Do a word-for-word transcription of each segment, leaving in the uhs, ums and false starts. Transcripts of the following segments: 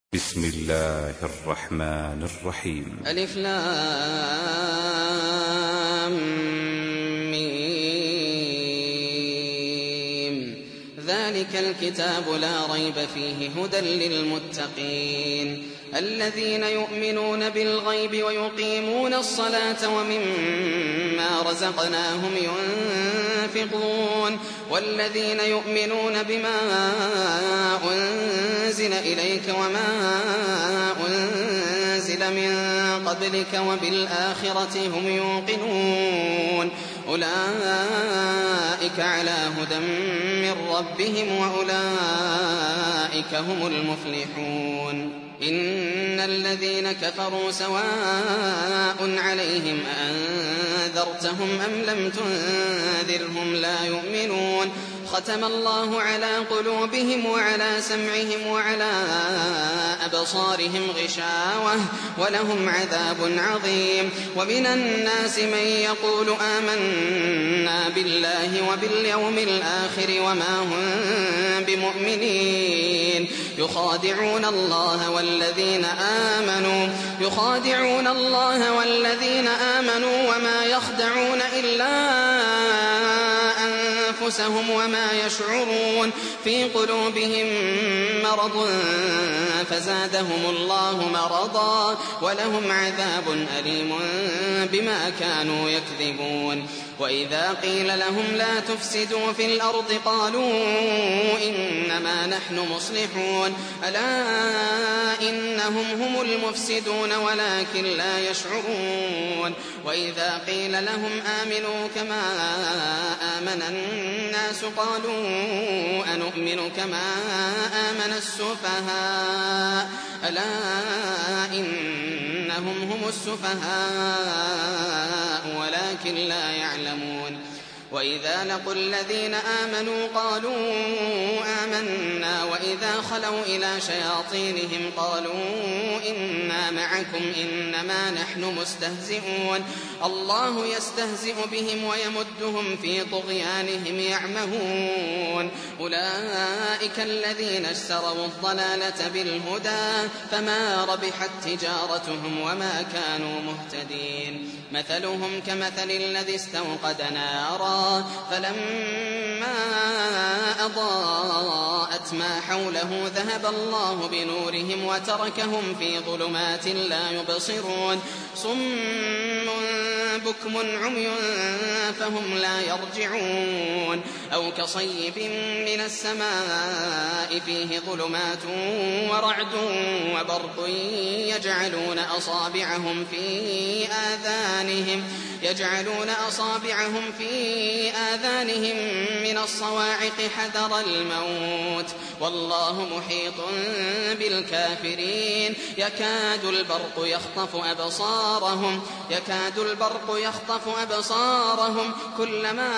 بسم الله الرحمن الرحيم. ألف لام ميم. ذلك الكتاب لا ريب فيه هدى للمتقين الذين يؤمنون بالغيب ويقيمون الصلاة ومما رزقناهم ينفقون والذين يؤمنون بما أنزل إليك وما أنزل من قبلك وبالآخرة هم يوقنون أولئك على هدى من ربهم وأولئك هم المفلحون. إن الذين كفروا سواء عليهم أأنذرتهم أم لم تنذرهم لا يؤمنون ختم الله على قلوبهم وعلى سمعهم وعلى أبصارهم غشاوة ولهم عذاب عظيم. ومن الناس من يقول آمنا بالله وباليوم الآخر وما هم بمؤمنين يخادعون الله والذين آمنوا يخادعون الله والذين آمنوا وما يخدعون إلا أنفسهم وما يشعرون في قلوبهم مرض فزادهم الله مرضا ولهم عذاب أليم بما كانوا يكذبون. وإذا قيل لهم لا تفسدوا في الأرض قالوا إنما نحن مصلحون ألا إنهم هم المفسدون ولكن لا يشعرون. وإذا قيل لهم آمنوا كما آمن الناس قالوا أنؤمن كما آمن السفهاء ألا إنهم هم السفهاء ولكن لا يعلمون. وإذا لقوا الذين آمنوا قالوا آمنا وإذا خلوا إلى شياطينهم قالوا إنا معكم إنما نحن مستهزئون الله يستهزئ بهم ويمدهم في طغيانهم يعمهون. أولئك الذين اشتروا الضلالة بالهدى فما ربحت تجارتهم وما كانوا مهتدين. مثلهم كمثل الذي استوقد نارا فلما أضاءت ما حوله ذهب الله بنورهم وتركهم في ظلمات لا يبصرون صم بكم عمي فهم لا يرجعون. أو كصيب من السماء فيه ظلمات ورعد وبرق يجعلون أصابعهم في آذانهم يجعلون أصابعهم في آذانهم من الصواعق حذر الموت والله محيط بالكافرين. يكاد البرق يخطف أبصارهم يكاد البرق يخطف أبصارهم كلما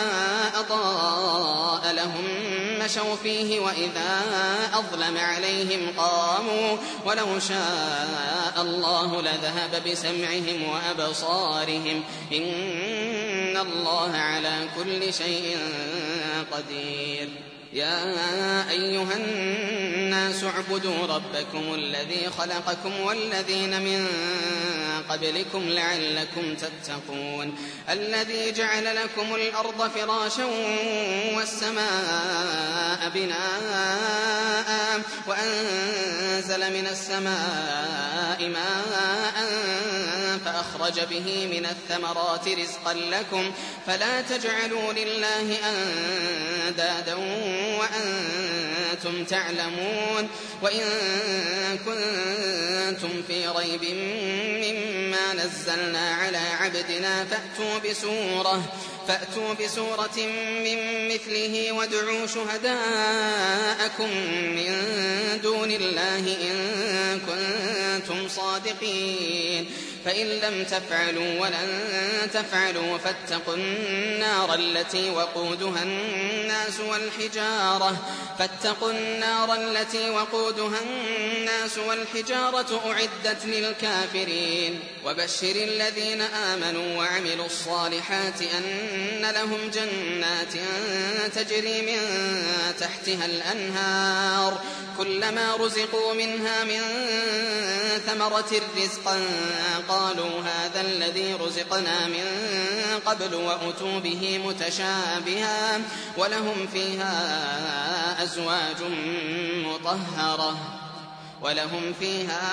أضاء لهم مشوا فيه وإذا أظلم عليهم قاموا ولو شاء الله لذهب بسمعهم وأبصارهم إن الله على كل شيء قدير. يا أيها الناس اعبدوا ربكم الذي خلقكم والذين من قبلكم لعلكم تتقون الذي جعل لكم الأرض فراشا والسماء بناء وأنزل من السماء ماء فأخرج به من الثمرات رزقا لكم فلا تجعلوا لله أندادا وأنتم تعلمون. وإن كنتم في ريب مما نزلنا على عبدنا فأتوا بسورة فأتوا بسورة من مثله وادعوا شهداءكم من دون الله إن كنتم صادقين. فإن لم تفعلوا ولن تفعلوا فاتقوا النار التي وقودها الناس والحجارة فاتقوا النار التي وقودها الناس والحجارة أعدت للكافرين وبشر الذين آمنوا وعملوا الصالحات أن لهم جنات تجري من تحتها الأنهار كلما رزقوا منها من ثمرة رزقا قالوا هذا الذي رزقنا من قبل وأتوا به متشابها ولهم فيها أزواج مطهرة ولهم فيها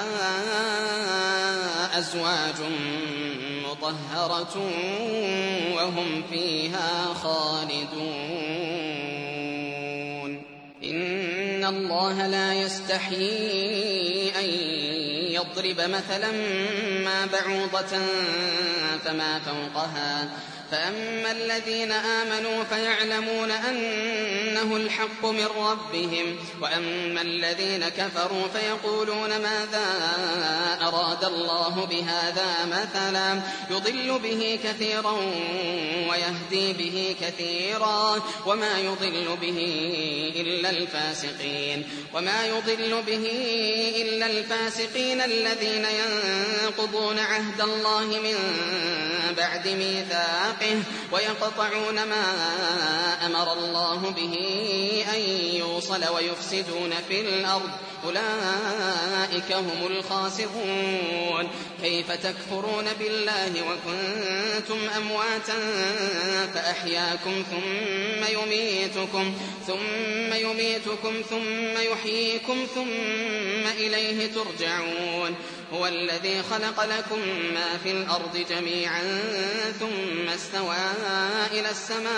أزواج مطهرة وهم فيها خالدون إن الله لا يستحيي أن يضرب مثلا ما بعوضة فما فوقها فأما الذين آمنوا فيعلمون أنه الحق من ربهم وأما الذين كفروا فيقولون ماذا أراد الله بهذا مثلا يضل به كثيرا ويهدي به كثيرا وما يضل به إلا الفاسقين وما يضل به إلا الفاسقين الذين ينقضون عهد الله من بعد ميثاقه ويقطعون ما أمر الله به أن يوصل ويفسدون في الأرض أولئك هم الخاسرون كيف تكفرون بالله وكنتم أمواتا فأحياكم ثم يميتكم ثم يميتكم ثم يحييكم ثم إليه ترجعون هو الذي خلق لكم ما في الأرض جميعا ثم استوى إلى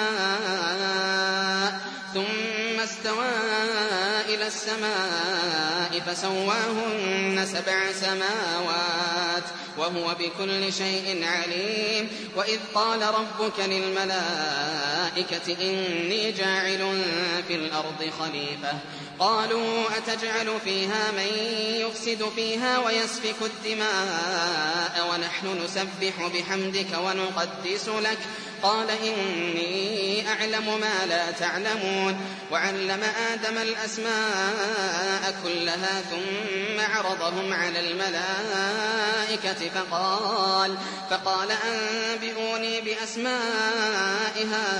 السماء ثم استوى إلى السماء فسواهن سبع سماوات وهو بكل شيء عليم وإذ قال ربك للملائكة إني جاعل في الأرض خليفة قالوا أتجعل فيها من يفسد فيها ويسفك الدماء ونحن نسبح بحمدك ونقدس لك قال إني أعلم ما لا تعلمون وعلم آدم الأسماء كلها ثم عرضهم على الملائكة فقال, فقال أنبئوني بأسماء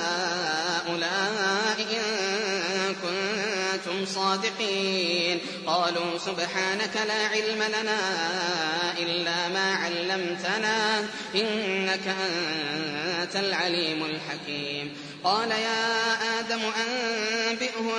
هؤلاء إن كنتم صادقين قالوا سبحانك لا علم لنا إلا ما علمتنا إنك أنت العليم الحكيم قال يا آدم أنبئهم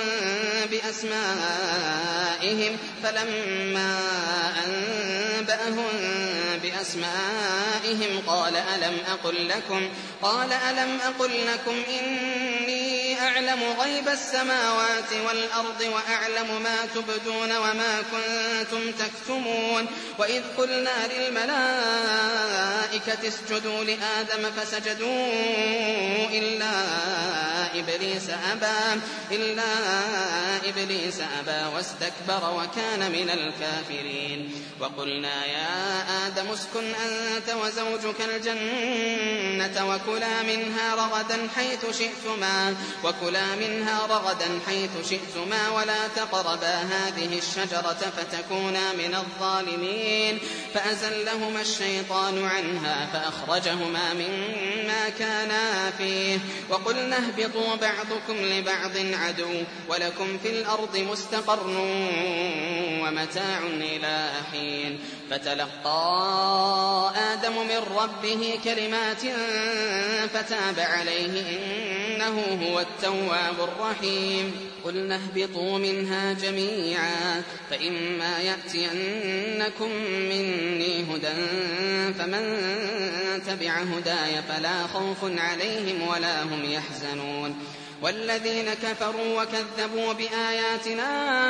بأسمائهم فلما أنبأهم بأسمائهم قال ألم أقل لكم قال ألم أقل لكم إني أعلم غيب السماوات والأرض وأعلم ما تبدون وما كنتم تكتمون وإذ قلنا للملائكة اسجدوا لآدم فسجدوا إلا إبليس أبى إلا إبليس أبى واستكبر وكان من الكافرين وقلنا يا آدم اسكن أنت وزوجك الجنة وكلا منها رغدا حيث شئتما وكلا منها رغدا حيث شئتما ولا تقربا هذه الشجرة فتكونا من الظالمين فأزلهما الشيطان عنها فأخرجهما مما كانا فيه وقلنا اهبطوا بعضكم لبعض عدو ولكم في الأرض مستقر ومتاع إلى حين فتلقى آدم من ربه كلمات فتاب عليه إنه هو التواب الرحيم قلنا اهبطوا منها جميعا فإما يأتينكم مني هدى فمن تبع هداي فلا خوف عليهم ولا هم يحزنون والذين كفروا وكذبوا بآياتنا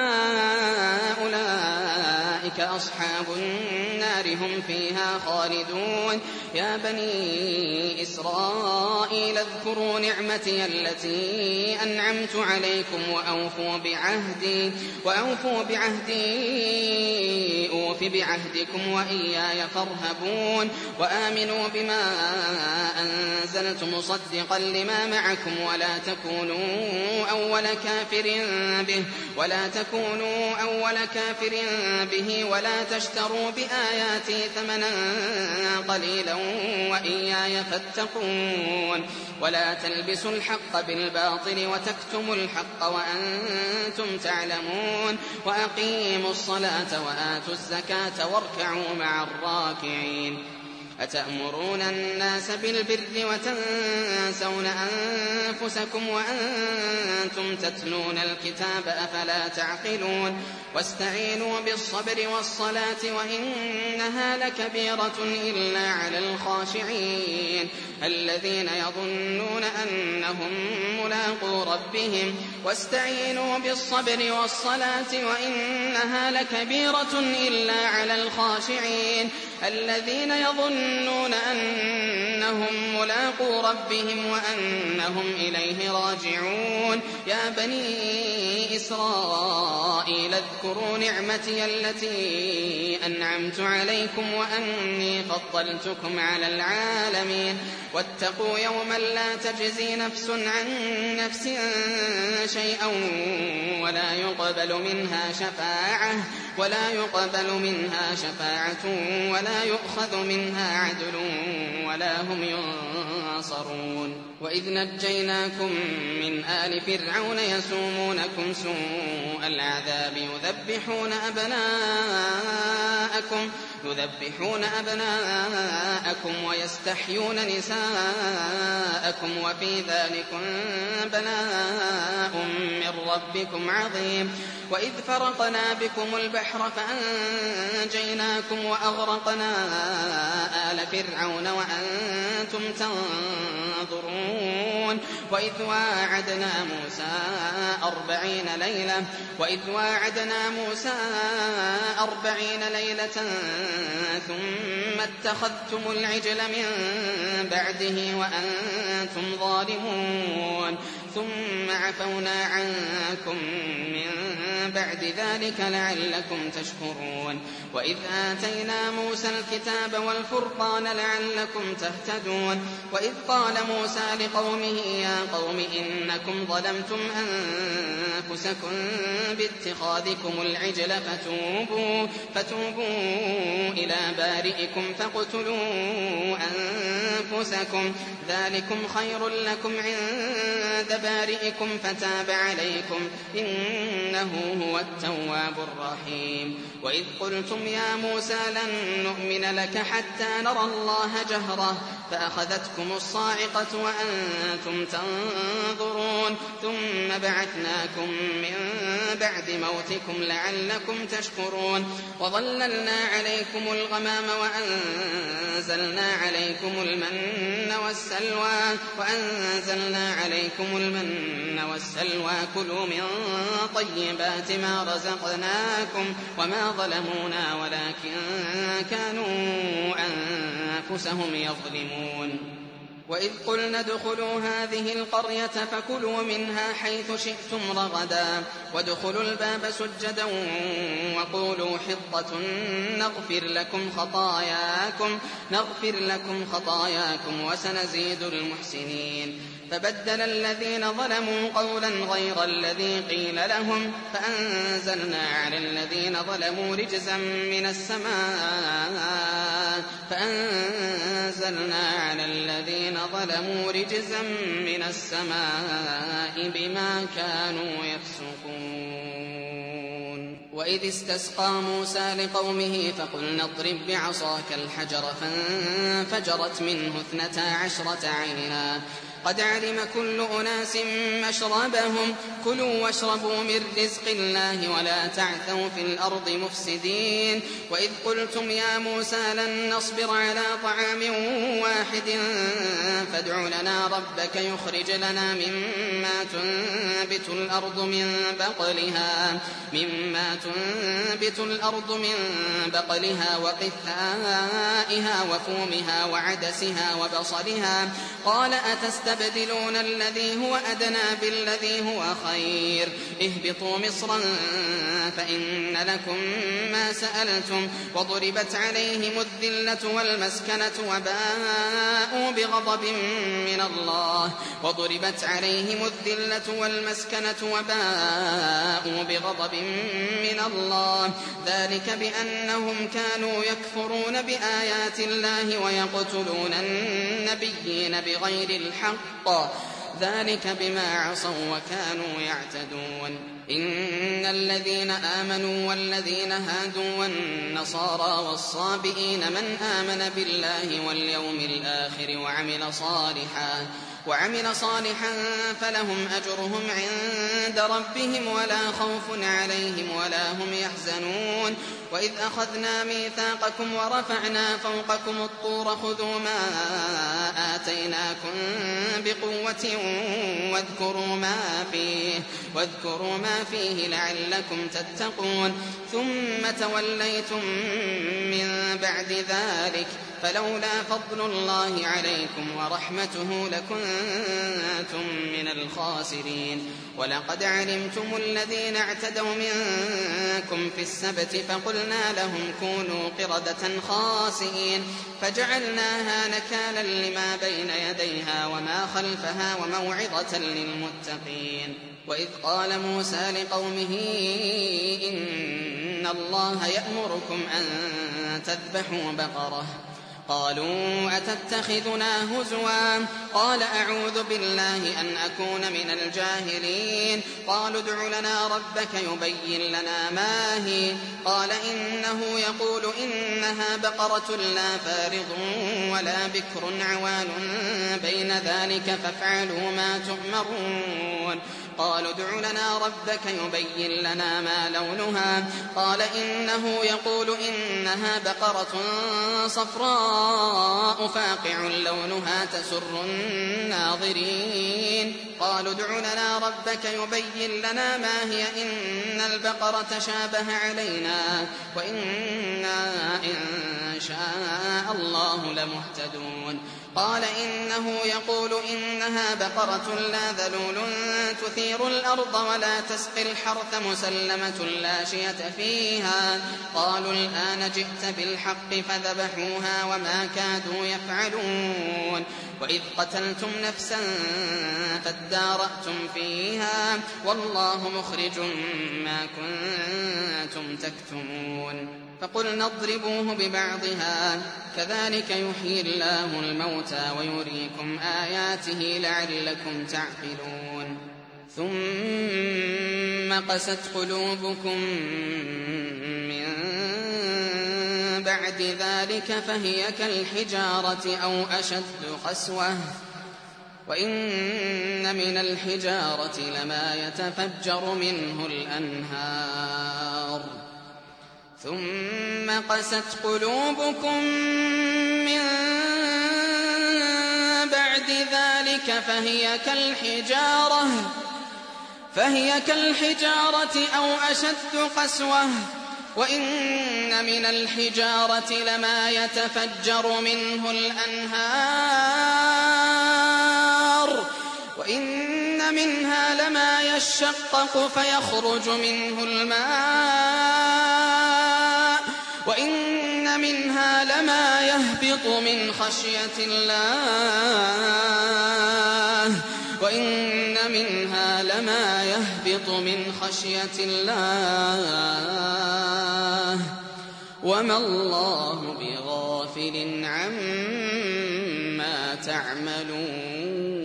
أولئك أصحاب النار هم فيها خالدون يا بني إسرائيل اذكروا نعمتي التي أنعمت عليكم وأوفوا بعهدي, وأوفوا بعهدي أوف أوف بعهدكم وإياي فارهبون وآمنوا بما أنزلت مصدقا لما معكم ولا تكونوا أول كافر به ولا تكونوا أول كافر به ولا تشتروا بآياتي ثمنا قليلا وإياي فاتقون ولا تلبسوا الحق بالباطل وتكتموا الحق وأنتم تعلمون وأقيموا الصلاة وآتوا الزكاة واركعوا مع الراكعين أتأمرون الناس بالبر وتنسون أنفسكم وأنتم تتلون الكتاب أفلا تعقلون واستعينوا بالصبر والصلاة وإنها لكبيرة إلا على الخاشعين الذين يظنون أنهم ملاقو ربهم واستعينوا بالصبر والصلاة وإنها لكبيرة إلا على الخاشعين الذين يظنون أنهم ملاقو ربهم وأنهم إليه راجعون يا بني إسرائيل اذكروا نعمتي التي أنعمت عليكم وأني فضلتكم على العالمين واتقوا يوما لا تجزي نفس عن نفس شيئا ولا يقبل منها شفاعة ولا يقبل منها شفاعة ولا يؤخذ منها عدل ولا هم ينصرون وإذ نجيناكم من آل فرعون يسومونكم سوء العذاب يذبحون أبناءكم يذبحون أبناءكم ويستحيون نساءكم وفي ذلكم بلاء من ربكم عظيم وإذ فرقنا بكم البحر فأنجيناكم وأغرقنا آل فرعون وأنتم تنظرون وإذ واعدنا موسى أربعين ليلة وإذ واعدنا موسى أربعين ليلة ثم اتخذتم العجل من بعده وأنتم ظالمون ثم عفونا عنكم من بعد ذلك لعلكم تشكرون وإذ آتينا موسى الكتاب والفرقان لعلكم تهتدون وإذ قال موسى لقومه يا قوم إنكم ظلمتم أنفسكم باتخاذكم العجل فتوبوا, فتوبوا إلى بارئكم فاقتلوا أنفسكم ذلكم خير لكم عند بارئكم فتاب عليكم إنه هو التواب الرحيم وإذ قلتم يا موسى لن نؤمن لك حتى نرى الله جهرة فأخذتكم الصاعقة وأنتم تنظرون ثم بعثناكم من بعد موتكم لعلكم تشكرون وظللنا عليكم الغمام وأنزلنا عليكم المن والسلوى وأنزلنا عليكم المن والسلوى كلوا من طيبات ما رزقناكم وما ظلمونا ولكن كانوا أنفسهم يظلمون وإذ قلنا ادخلوا هذه القرية فكلوا منها حيث شئتم رغدا وادخلوا الباب سجدا وقولوا حطة نغفر لكم خطاياكم نغفر لكم خطاياكم وسنزيد المحسنين فبدل الذين ظلموا قولا غير الذي قيل لهم فأنزلنا على الذين ظلموا رجزا من السماء فأنزلنا على الذين ظلموا رجزا من السماء بما كانوا يفسقون وإذ استسقى موسى لقومه فقلنا اضرب بعصاك الحجر فانفجرت منه اثنتا عشرة عينا قد علم كل أناس مشربهم كلوا واشربوا من رزق الله ولا تعثوا في الأرض مفسدين وإذ قلتم يا موسى لن نصبر على طعام واحد فادع لنا ربك يخرج لنا مما تنبت الأرض من بقلها مما تنبت الأرض من بقلها وقثائها وفومها وعدسها وبصلها قال أتستبدلون تستبدلون الذي هو أدنى بالذي هو خير اهبطوا مصرا فإن لكم ما سألتم وضربت عليهم الذلة والمسكنة وباءوا بغضب من الله وضربت عليهم الذلة والمسكنة وباءوا بغضب من الله ذلك بأنهم كانوا يكفرون بآيات الله ويقتلون النبيين بغير الحق ذلك بما عصوا وكانوا يعتدون إن الذين آمنوا والذين هادوا والنصارى والصابئين من آمن بالله واليوم الآخر وعمل صالحا وعمل صالحا فلهم أجرهم عند ربهم ولا خوف عليهم ولا هم يحزنون وإذ أخذنا ميثاقكم ورفعنا فوقكم الطور خذوا ما آتيناكم بقوة واذكروا ما فيه واذكروا ما فيه لعلكم تتقون ثم توليتم من بعد ذلك فلولا فضل الله عليكم ورحمته لكنتم من الخاسرين ولقد علمتم الذين اعتدوا منكم في السبت فقلنا لهم كونوا قردة خاسئين فجعلناها نكالا لما بين يديها وما خلفها وموعظة للمتقين وإذ قال موسى لقومه إن الله يأمركم أن تذبحوا بقرة قالوا أتتخذنا هزوا قال أعوذ بالله أن أكون من الجاهلين قالوا ادع لنا ربك يبين لنا ما هي قال إنه يقول إنها بقرة لا فارض ولا بكر عوان بين ذلك فافعلوا ما تؤمرون قالوا ادع لنا ربك يبين لنا ما لونها قال إنه يقول إنها بقرة صفراء فاقع لونها تسر الناظرين قالوا ادع لنا ربك يبين لنا ما هي إن البقرة شابه علينا وإنا إن شاء الله لمهتدون قال إنه يقول إنها بقرة لا ذلول تثير الأرض ولا تسقي الحرث مسلمة لا شية فيها قالوا الآن جئت بالحق فذبحوها وما كادوا يفعلون وإذ قتلتم نفسا فادارأتم فيها والله مخرج ما كنتم تكتمون فقلنا اضربوه ببعضها كذلك يحيي الله الموتى ويريكم آياته لعلكم تعقلون ثم قست قلوبكم من بعد ذلك فهي كالحجارة أو أشد قسوة وإن من الحجارة لما يتفجر منه الأنهار ثم قست قلوبكم من بعد ذلك فهي كالحجارة فهي كالحجارة أو أشد قسوة وإن من الحجارة لما يتفجر منه الأنهار وإن منها لما يشقق فيخرج منه الماء وإن منها لما يهبط من خشية الله وإن منها لما يهبط من خشية الله وما الله بغافل عما تعملون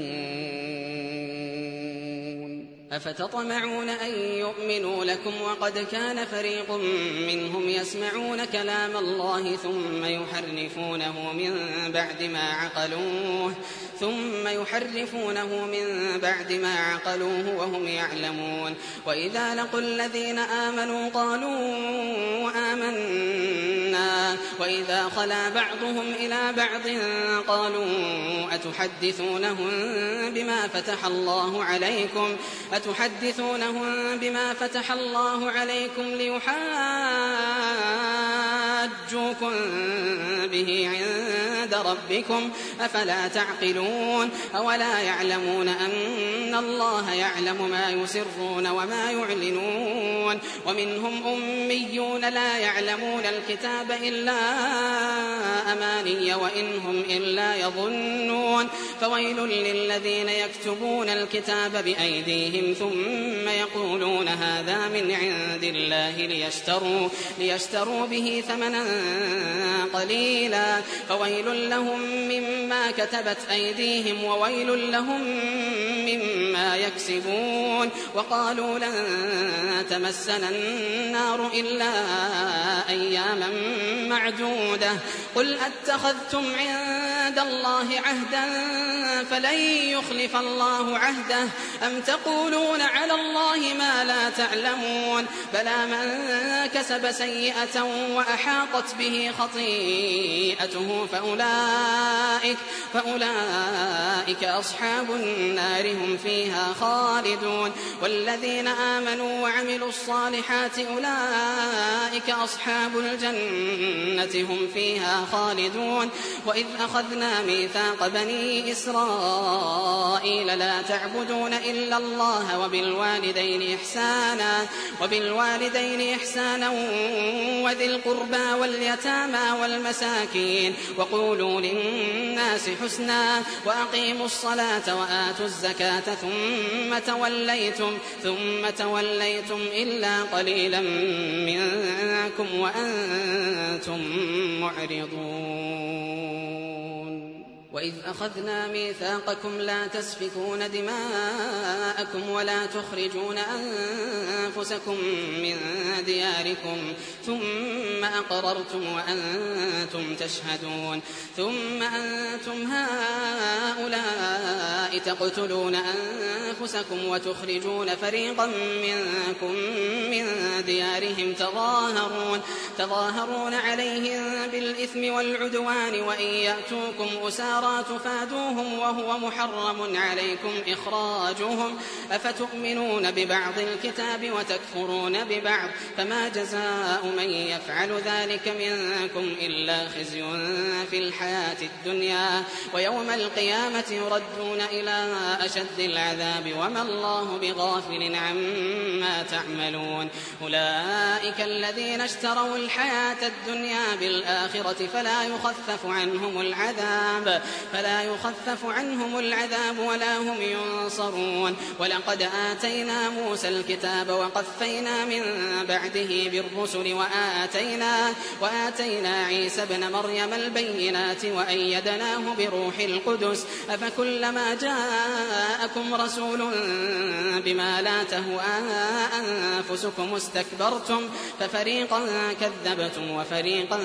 أفتطمعون أن يؤمنوا لكم وقد كان فريق منهم يسمعون كلام الله ثم يحرفونه من بعد ما عقلوه ثم يحرفونه من بعد ما عقلوه وهم يعلمون وإذا لقوا الذين آمنوا قالوا آمنا وإذا خلا بعضهم إلى بعض قالوا أتحدثونهم بما فتح الله عليكم أتحدثونهم بما فتح الله عليكم ليحاجوكم به عند ربكم أفلا تعقلون أولا يعلمون أن الله يعلم ما يسرون وما يعلنون ومنهم أميون لا يعلمون الكتاب إلا أماني وإنهم إلا يظنون فويل للذين يكتبون الكتاب بأيديهم ثم يقولون هذا من عند الله ليشتروا, ليشتروا به ثمنا قليلا فويل لهم مما كتبت أيديهم وويل لهم مما يكسبون وقالوا لن تمسنا النار إلا أياما معدودة قل أتخذتم عند الله عهدا فلن يخلف الله عهده أم تقولون على الله ما لا تعلمون بلى من كسب سيئة وأحاطت به خطيئته فأولئك, فأولئك أصحاب النار هم فيها خالدون والذين آمنوا وعملوا الصالحات أولئك أصحاب الجنة هم فيها خالدون وإذ أخذنا ميثاق بني إسرائيل لا تعبدون إلا الله وبالوالدين إحسانا وبالوالدين إحسانا وذي القربى واليتامى والمساكين وقولوا للناس حسنا وأقيموا الصلاة وآتوا الزكاة ثم توليتم ثم توليتم إلا قليلا منكم وأنتم معرضون وإذ أخذنا ميثاقكم لا تسفكون دماءكم ولا تخرجون أنفسكم من دياركم ثم أقررتم وأنتم تشهدون ثم أنتم هؤلاء تقتلون أنفسكم وتخرجون فريقا منكم من ديارهم تظاهرون, تظاهرون عليهم بالإثم والعدوان وإن يأتوكم أسارى تفادوهم وهو محرم عليكم إخراجهم أفتؤمنون ببعض الكتاب وتكفرون ببعض فما جزاء من يفعل ذلك منكم إلا خزي في الحياة الدنيا ويوم القيامة يردون إلى أشد العذاب وما الله بغافل عما تعملون أولئك الذين اشتروا الحياة الدنيا بالآخرة فلا يخفف عنهم العذاب فلا يخفف عنهم العذاب ولا هم ينصرون ولقد آتينا موسى الكتاب وقفينا من بعده بالرسل وآتينا, وآتينا عيسى ابن مريم البينات وأيدناه بروح القدس أفكلما جاءكم رسول بما لا تهوى أنفسكم استكبرتم ففريقا كذبتم وفريقا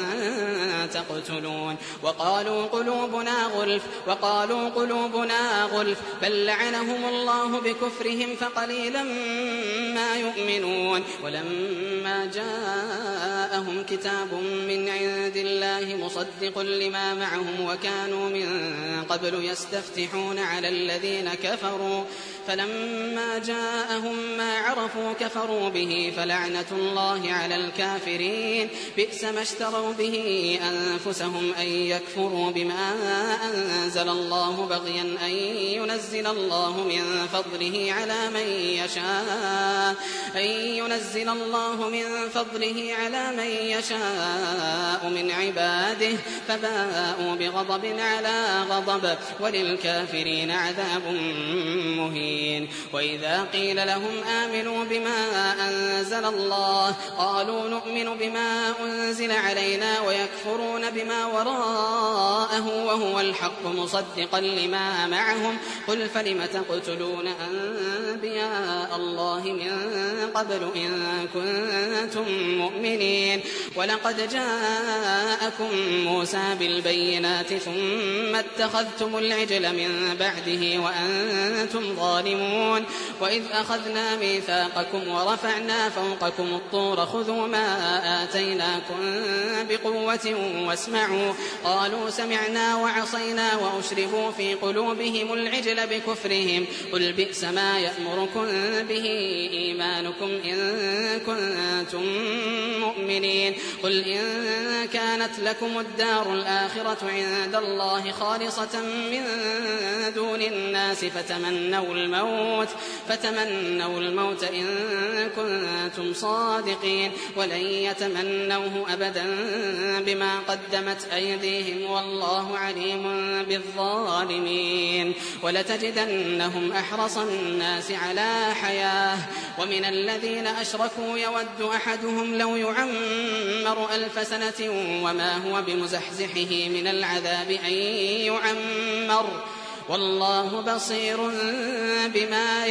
تقتلون وقالوا قلوبنا غلف وقالوا قلوبنا غلف بل لعنهم الله بكفرهم فقليلا ما يؤمنون ولما جاءهم كتاب من عند الله مصدق لما معهم وكانوا من قبل يستفتحون على الذين كفروا فلما جاءهم ما عرفوا كفروا به فلعنة الله على الكافرين بئس ما اشتروا به أنفسهم أن يكفروا بما أنزل الله بغيا أن ينزل الله من فضله على من يشاء أن ينزل الله من فضله على من يشاء من عباده فباءوا بغضب على غضب وللكافرين عذاب مهين وإذا قيل لهم آمنوا بما أنزل الله قالوا نؤمن بما أنزل علينا ويكفرون بما وراءه وهو الحق مصدقا لما معهم قل فلم تقتلون أنبياء الله من قبل إن كنتم مؤمنين ولقد جاءكم موسى بالبينات ثم اتخذتم العجل من بعده وأنتم ظالمون وإذ أخذنا ميثاقكم ورفعنا فوقكم الطور خذوا ما آتيناكم بقوة واسمعوا قالوا سمعنا وعصينا وأشربوا في قلوبهم العجل بكفرهم قل بئس ما يأمركم به إيمانكم إن كنتم مؤمنين المؤمنين قل إن كانت لكم الدار الآخرة عند الله خالصة من دون الناس فتمنوا الموت فتمنوا الموت إن كنتم صادقين ولن يتمنوه أبدا بما قدمت أيديهم والله عليم بالظالمين ولتجدنهم أحرص الناس على حياة ومن الذين أشركوا يود أحدهم لو يعمر ألف سنة وما هو بمزحزحه من العذاب أن يعمر والله بصير بما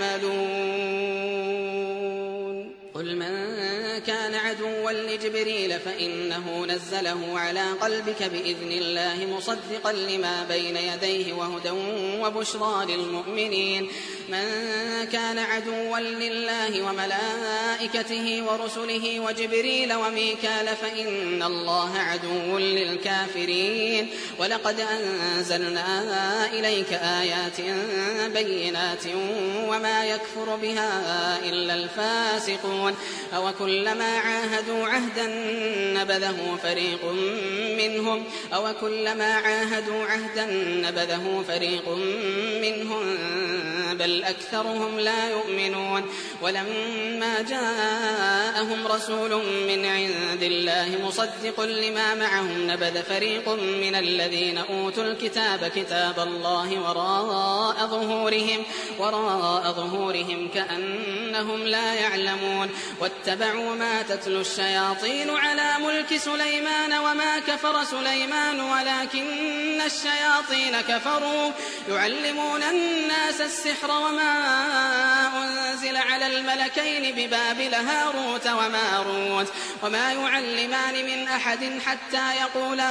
يعملون قل من كان عدوا لجبريل فإنه نزله على قلبك بإذن الله مصدقا لما بين يديه وهدى وبشرى للمؤمنين من كان عدوا لله وملائكته ورسله وجبريل وميكال فإن الله عدو للكافرين ولقد أنزلنا إليك آيات بينات وما يكفر بها إلا الفاسقون أو كلما عاهدوا عهدا نبذه فريق منهم أو كلما عاهدوا عهدا نبذه فريق منهم بل أكثرهم لا يؤمنون ولما جاءهم رسول من عند الله مصدق لما معهم نبذ فريق من الذين أوتوا الكتاب كتاب الله وراء ظهورهم وراء ظهورهم كأنهم لا يعلمون واتبعوا ما تتلو الشياطين على ملك سليمان وما كفر سليمان ولكن الشياطين كفروا يعلمون الناس السحر وما أنزل على الملكين ببابل هاروت وماروت وما يعلمان من أحد حتى يقولا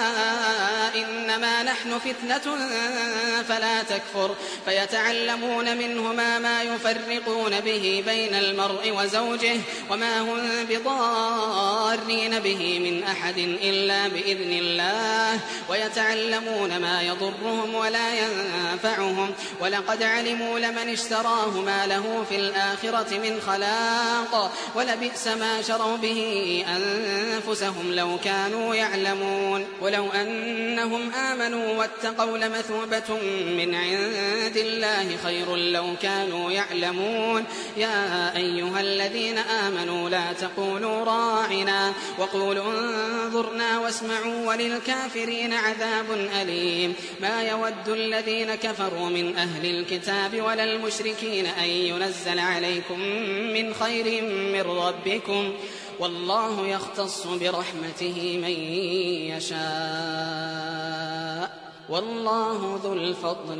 إنما نحن فتنة فلا تكفر فيتعلمون منهما ما يفرقون به بين المرء وزوجه وما هم بضارين به من أحد إلا بإذن الله ويتعلمون ما يضرهم ولا ينفعهم ولقد علموا لمن اشتراه ما له في الآخرة من خلاق ولبئس ما شروا به أنفسهم لو كانوا يعلمون ولو أنهم آمنوا واتقوا لمثوبة من عند الله خير لو كانوا يعلمون يا أيها الذين آمنوا لا تقولوا راعنا وقولوا انظرنا واسمعوا وللكافرين عذاب أليم ما يود الذين كفروا من أهل الكتاب ولا المشركين أن ينزل عليكم من خير من ربكم والله يختص برحمته من يشاء والله ذو الفضل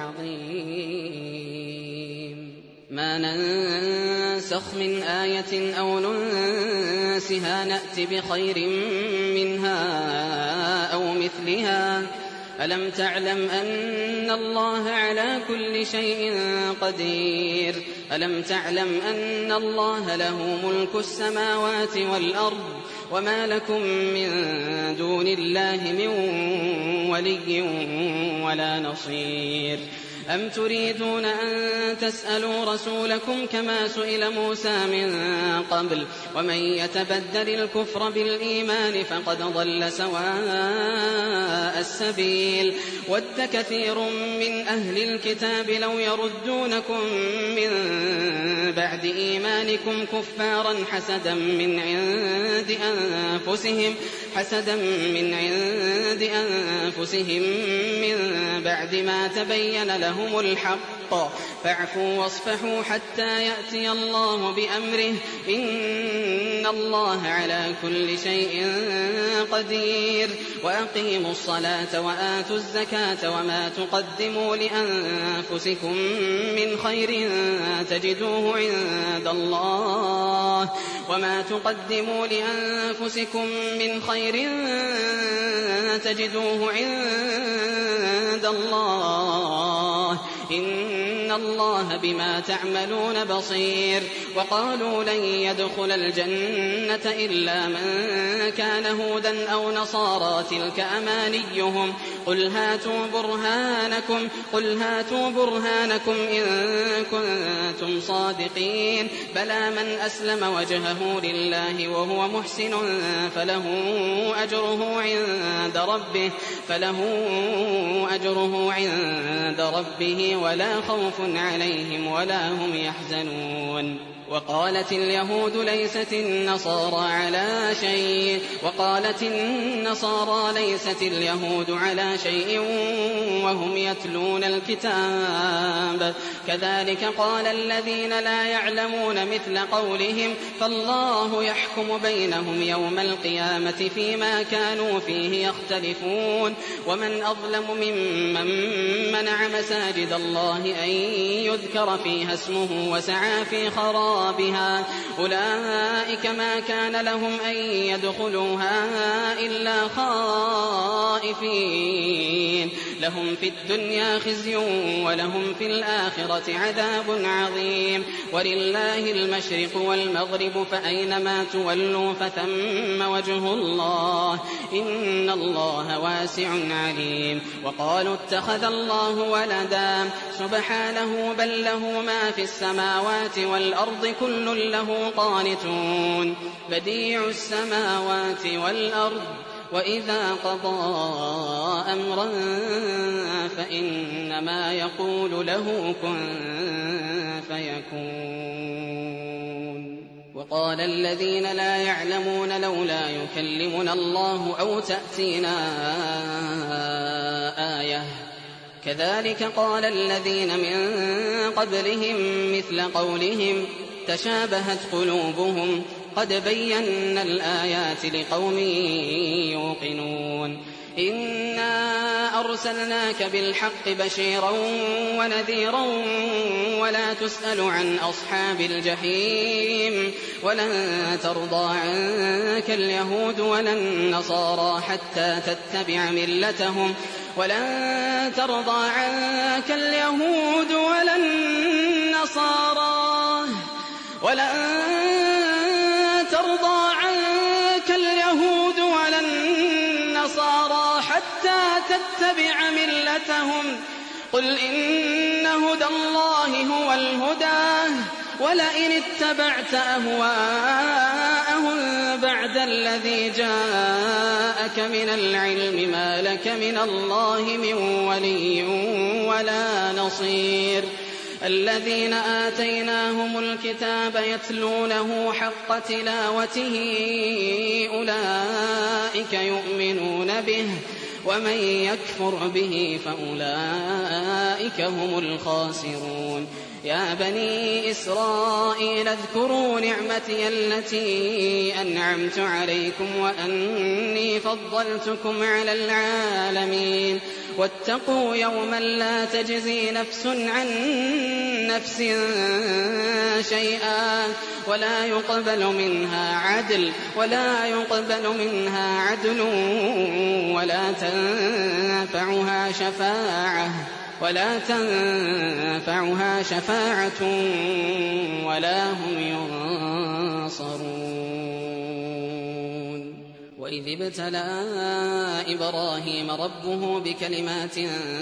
العظيم ما ننسخ من آية أو ننسها نأت بخير منها أو مثلها ألم تعلم أن الله على كل شيء قدير ألم تعلم أن الله له ملك السماوات والأرض وما لكم من دون الله من ولي ولا نصير أم تريدون أن تسألوا رسولكم كما سئل موسى من قبل ومن يتبدل الكفر بالإيمان فقد ضل سواء السبيل ود كثير من أهل الكتاب لو يردونكم من بعد إيمانكم كفارا حسدا من عند أنفسهم حسدا من عند أنفسهم من بعد ما تبين لهم الحق فاعفوا واصفحوا حتى يأتي الله بأمره إن الله على كل شيء قدير وأقيموا الصلاة وآتوا الزكاة وما تقدموا لأنفسكم من خير تجدوه عند الله وما تقدموا لأنفسكم من خير تجدوه عند الله إن الله بما تعملون بصير. وقالوا لن يدخل الجنة إلا من كان هودا أو نصارى تلك أمانيهم قل هاتوا برهانكم قل هاتوا برهانكم إن كنتم صادقين بلى من أسلم وجهه لله وهو محسن فله أجره عند ربه فله أجره عند ربه ولا خوف عليهم ولا هم يحزنون. وقالت اليهود ليست النصارى على شيء وقالت النصارى ليست اليهود على شيء وهم يتلون الكتاب كذلك قال الذين لا يعلمون مثل قولهم فالله يحكم بينهم يوم القيامة فيما كانوا فيه يختلفون. ومن أظلم ممن منع مساجد الله أن يذكر فيها اسمه وسعى في خرابها بها أولئك ما كان لهم أن يدخلوها إلا خائفين لهم في الدنيا خزي ولهم في الآخرة عذاب عظيم. ولله المشرق والمغرب فأينما تولوا فثم وجه الله إن الله واسع عليم. وقالوا اتخذ الله ولدا سبحانه بل له ما في السماوات والأرض كل له قانتون بديع السماوات والأرض وإذا قضى أمرا فإنما يقول له كن فيكون. وقال الذين لا يعلمون لولا يكلمنا الله أو تأتينا آية كذلك قال الذين من قبلهم مثل قولهم تشابهت قلوبهم قد بينا الآيات لقوم يوقنون. إنا أرسلناك بالحق بشيرا ونذيرا ولا تسأل عن أصحاب الجحيم ولن ترضى عنك اليهود ولا النصارى حتى تتبع ملتهم ولن ترضى عنك اليهود ولا النصارى ولن ترضى عنك اليهود ولا النصارى حتى تتبع ملتهم قل إن هدى الله هو الهدى ولئن اتبعت أهواءهم بعد الذي جاءك من العلم ما لك من الله من ولي ولا نصير. الذين آتيناهم الكتاب يتلونه حق تلاوته أولئك يؤمنون به ومن يكفر به فأولئك هم الخاسرون. يا بني إسرائيل اذكروا نعمتي التي أنعمت عليكم وأني فضلتكم على العالمين واتقوا يوما لا تجزي نفس عن نفس شيئا ولا يقبل منها عدل ولا يقبل منها عدل ولا تنفعها شفاعة ولا تنفعها شفاعة ولا هم ينصرون. وإذ ابتلى إبراهيم ربه بكلمات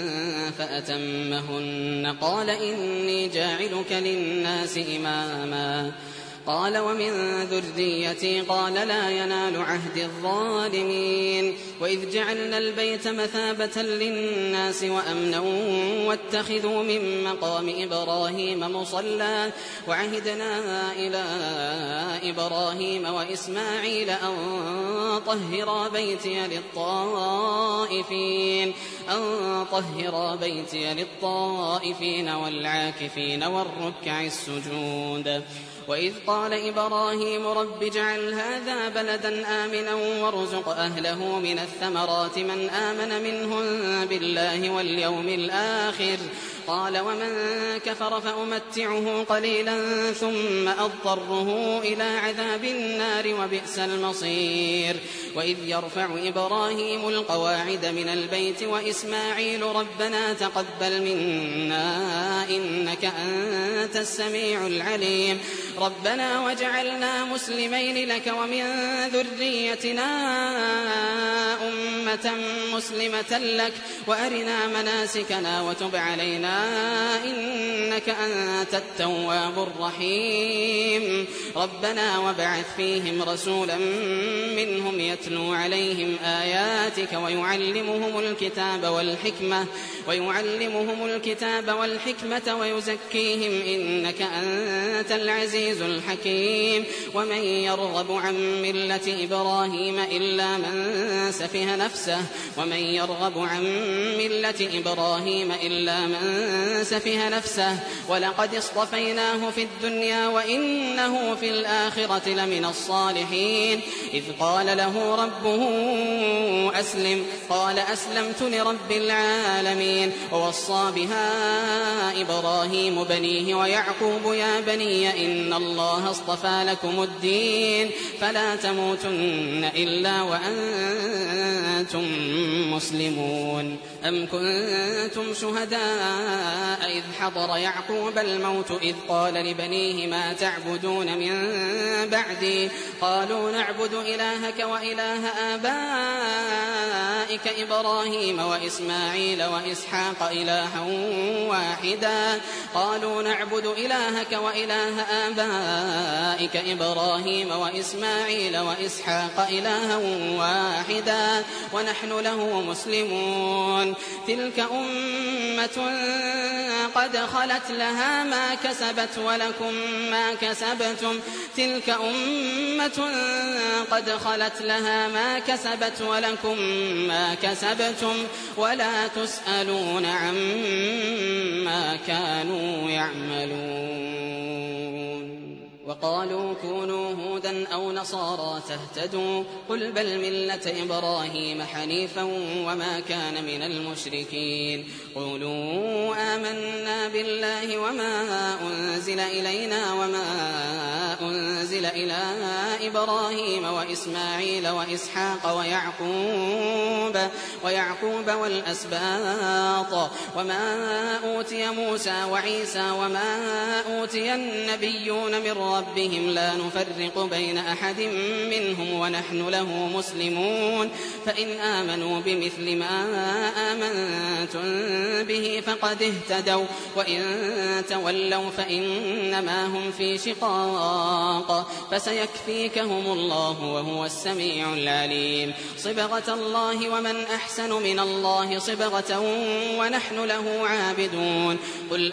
فأتمهن قال إني جاعلك للناس إماما قال ومن ذريتي قال لا ينال عهد الظالمين. وإذ جعلنا البيت مثابة للناس وأمنا واتخذوا من مقام إبراهيم مصلى وعهدنا إلى إبراهيم وإسماعيل أن طهرا بيتي للطائفين أن طهرا بيتي للطائفين والعاكفين والركع السجود. وإذ قال إبراهيم رب اجعل هذا بلدا آمنا وارزق أهله من الثمرات من آمن منهم بالله واليوم الآخر قال ومن كفر فأمتعه قليلا ثم أضطره إلى عذاب النار وبئس المصير وإذ يرفع إبراهيم القواعد من البيت وإسماعيل ربنا تقبل منا إنك أنت السميع العليم ربنا وجعلنا مسلمين لك ومن ذريتنا أمة مسلمة لك وأرنا مناسكنا وتب علينا إنك أنت التواب الرحيم ربنا وابعث فيهم رسولا منهم يتلو عليهم آياتك ويعلمهم الكتاب والحكمة ويعلمهم الكتاب والحكمة ويزكيهم إنك أنت العزيز الحكيم ومن يرغب عن ملة إبراهيم إلا من سفه نفسه ومن يرغب عن ملة إبراهيم إلا من سفه نفسه ولقد اصطفيناه في الدنيا وإنه في الآخرة لمن الصالحين إذ قال له ربه أسلم قال أسلمت لرب العالمين ووصى بها إبراهيم بنيه ويعقوب يا بني إن الله اصطفى لكم الدين فلا تموتن إلا وأنتم مسلمون أم كنتم شهداء إذ حضر يعقوب الموت إذ قال لبنيه ما تعبدون من بعدي قالوا نعبد إلهك وإله آبائك إبراهيم وإسماعيل وإسحاق إلها واحدا قالوا نعبد إلهك وإله آبائك إبراهيم وإسماعيل وإسحاق إلها واحدا ونحن له مسلمون تلك أمة قد خلت لها ما كسبت ولكم ما كسبتم تلك أمة قد خلت لها ما كسبت ولكم ما كسبتم ولا تسألون عما كانوا يعملون وقالوا كونوا هودا أو نصارى تهتدوا قل بل ملة إبراهيم حنيفا وما كان من المشركين قولوا آمنا بالله وما أنزل إلينا وما أنزل إلى إبراهيم وإسماعيل وإسحاق ويعقوب ويعقوب والأسباط وما أوتي موسى وعيسى وما أوتي النبيون من ربهم لا نفرق بين أحد منهم ونحن له مسلمون فإن آمنوا بمثل ما آمنتم به فقد اهتدوا وإن تولوا فإنما هم في شقاق فسيكفيكهم الله وهو السميع العليم صبغة الله ومن أحسن من الله صبغة ونحن له عابدون قل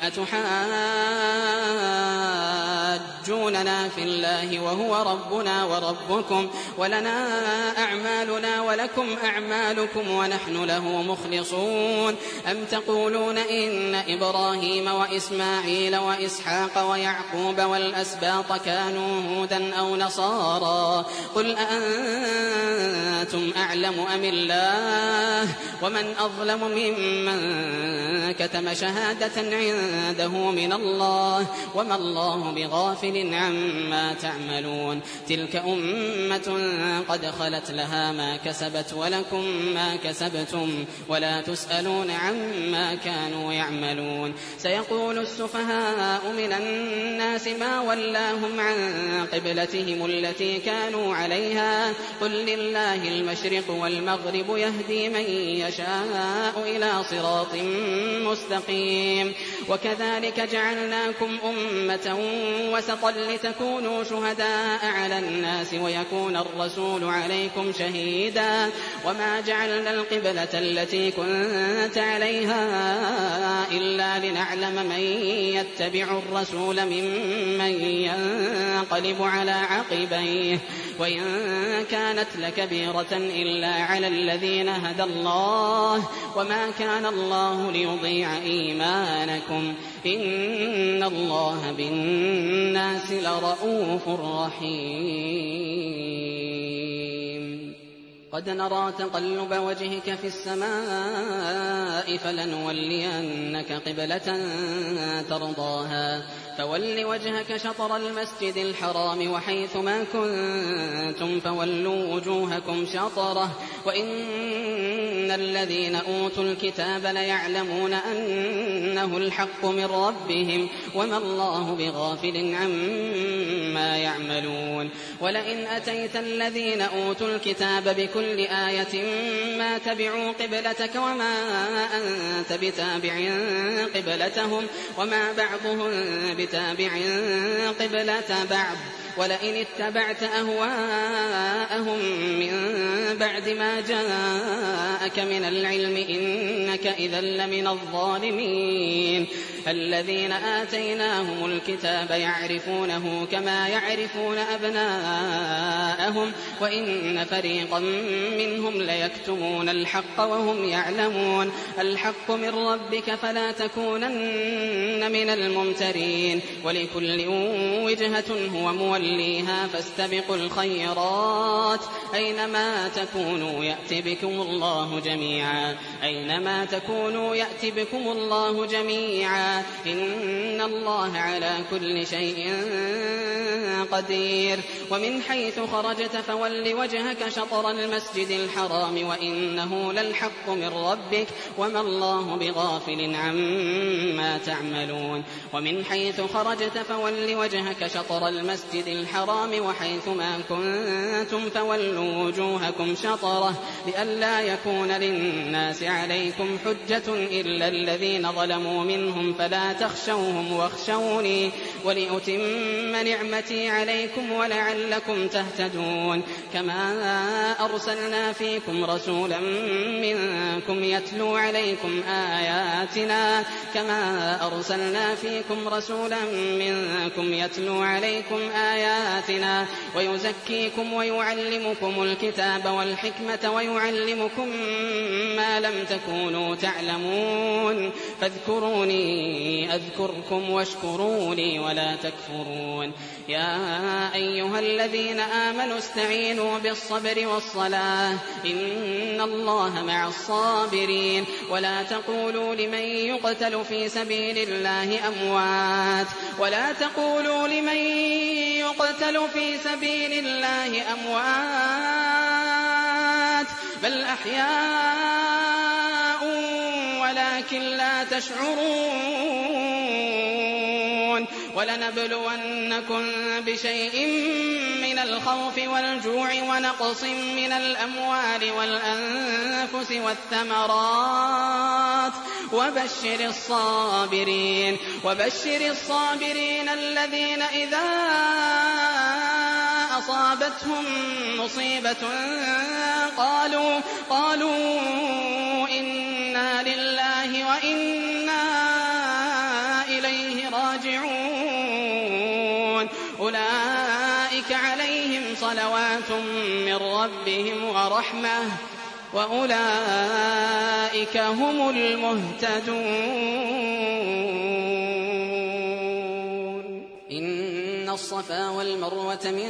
أتحاجوننا في الله وهو ربنا وربكم ولنا أعمالنا ولكم أعمالكم ونحن له مخلصون أم تقولون إن إبراهيم وإسماعيل وإسحاق ويعقوب والأسباط كانوا هودا أو نصارى قل أأنتم أعلم أم الله ومن أظلم ممن كتم شهادة عنده من الله وما الله بغافل عما تعملون تلك أمة قد خلت لها ما كسبت ولكم ما كسبتم ولا تسألون عما كانوا يعملون سيقول السفهاء من الناس ما ولاهم عن قبلتهم التي كانوا عليها قل لله المشرق والمغرب يهدي من يشاء إلى صراط مستقيم وكذلك جعلناكم أمة وسطا لتكونوا شهداء على الناس ويكون الرسول عليكم شهيدا وما جعلنا القبلة التي كنت عليها إلا لنعلم من يتبع الرسول ممن ينقلب على عقبيه وإن كانت لكبيرة إلا على الذين هدى الله وما كان الله ليضيع إيمانكم إن الله بالناس لرؤوف رحيم قد نرى تقلب وجهك في السماء فلنولينك قبلة ترضاها فول وجهك شطر المسجد الحرام وحيث ما كنتم فولوا وجوهكم شطره وإن الذين أوتوا الكتاب ليعلمون أنه الحق من ربهم وما الله بغافل عما يعملون ولئن أتيت الذين أوتوا الكتاب بكل آية ما تبعوا قبلتك وما أنت بتابع قبلتهم وما بعضهم بتابع قبلة بعض ولئن اتبعت أهواءهم من بعد ما جاءك من العلم إنك إذا لمن الظالمين الذين آتيناهم الكتاب يعرفونه كما يعرفون أبناءهم وإن فريقا منهم ليكتمون الحق وهم يعلمون الحق من ربك فلا تكونن من الممترين ولكل وجهة هو موليها فاستبقوا الخيرات أينما تكونوا يأتي بكم الله جميعا أينما تكونوا يأتي بكم الله جميعا إن الله على كل شيء قدير ومن حيث خرجت فول وجهك شطر المسجد الحرام وإنه للحق من ربك وما الله بغافل عما تعملون ومن حيث خرجت فول وجهك شطر المسجد الحرام وحيث ما كنتم فولوا وجوهكم شطره لئلا يكون للناس عليكم حجة إلا الذين ظلموا منهم فلا تخشوهم واخشوني ولأتم نعمتي عليكم ولعلكم تهتدون كما أرسلنا فيكم رسولا منكم يتلو عليكم آياتنا كما أرسلنا فيكم رسولا منكم يتلو عليكم آياتنا ويزكيكم ويعلمكم الكتاب والحكمة ويعلمكم ما لم تكونوا تعلمون فاذكروني أذكركم واشكروا لي ولا تكفرون يا أيها الذين آمنوا استعينوا بالصبر والصلاة إن الله مع الصابرين ولا تقولوا لمن يقتل في سبيل الله أموات ولا تقولوا لمن يقتل في سبيل الله أموات بل أحياء ولكن لا تشعرون ولنبلونكم بشيء من الخوف والجوع ونقص من الأموال والأنفس والثمرات وبشر الصابرين وبشر الصابرين الذين إذا أصابتهم مصيبة قالوا قالوا إنا لله وإنا إليه راجعون أولئك عليهم صلوات من ربهم ورحمة وأولئك هم المهتدون إن الصفا والمروة من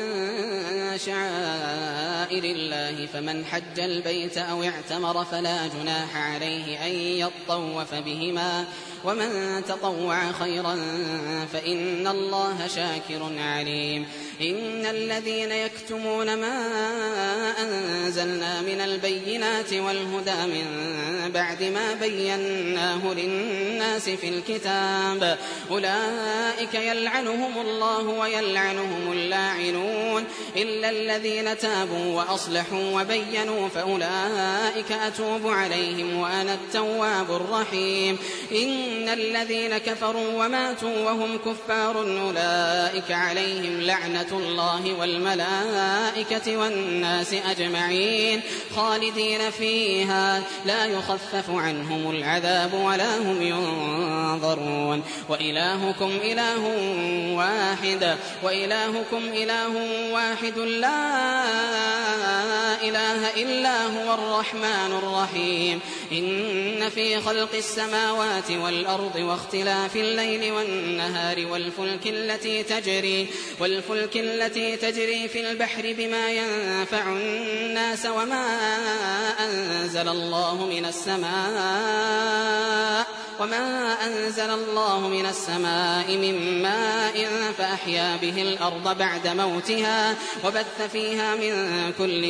شعائر الله فمن حج البيت أو اعتمر فلا جناح عليه أن يطوف بهما ومن تطوع خيرا فإن الله شاكر عليم إن الذين يكتمون ما أنزلنا من البينات والهدى من بعد ما بيناه للناس في الكتاب أولئك يلعنهم الله ويلعنهم اللاعنون إلا الذين تابوا وأصلحوا وبينوا فأولئك أتوب عليهم وأنا التواب الرحيم إن الذين كفروا وماتوا وهم كفار أولئك عليهم لعنة الله والملائكة والناس أجمعين خالدين فيها لا يخفف عنهم العذاب ولا هم ينظرون وإلهكم إله واحد وإلهكم إله واحد لا إله إلا هو الرحمن الرحيم إن في خلق السماوات والأرض واختلاف الليل والنهار والفلك التي تجري والفلك والفلك التي تجري في البحر بما ينفع الناس وما أنزل الله من السماء وما أنزل الله من السماء من ماء فأحيا به الأرض بعد موتها وبث فيها من كل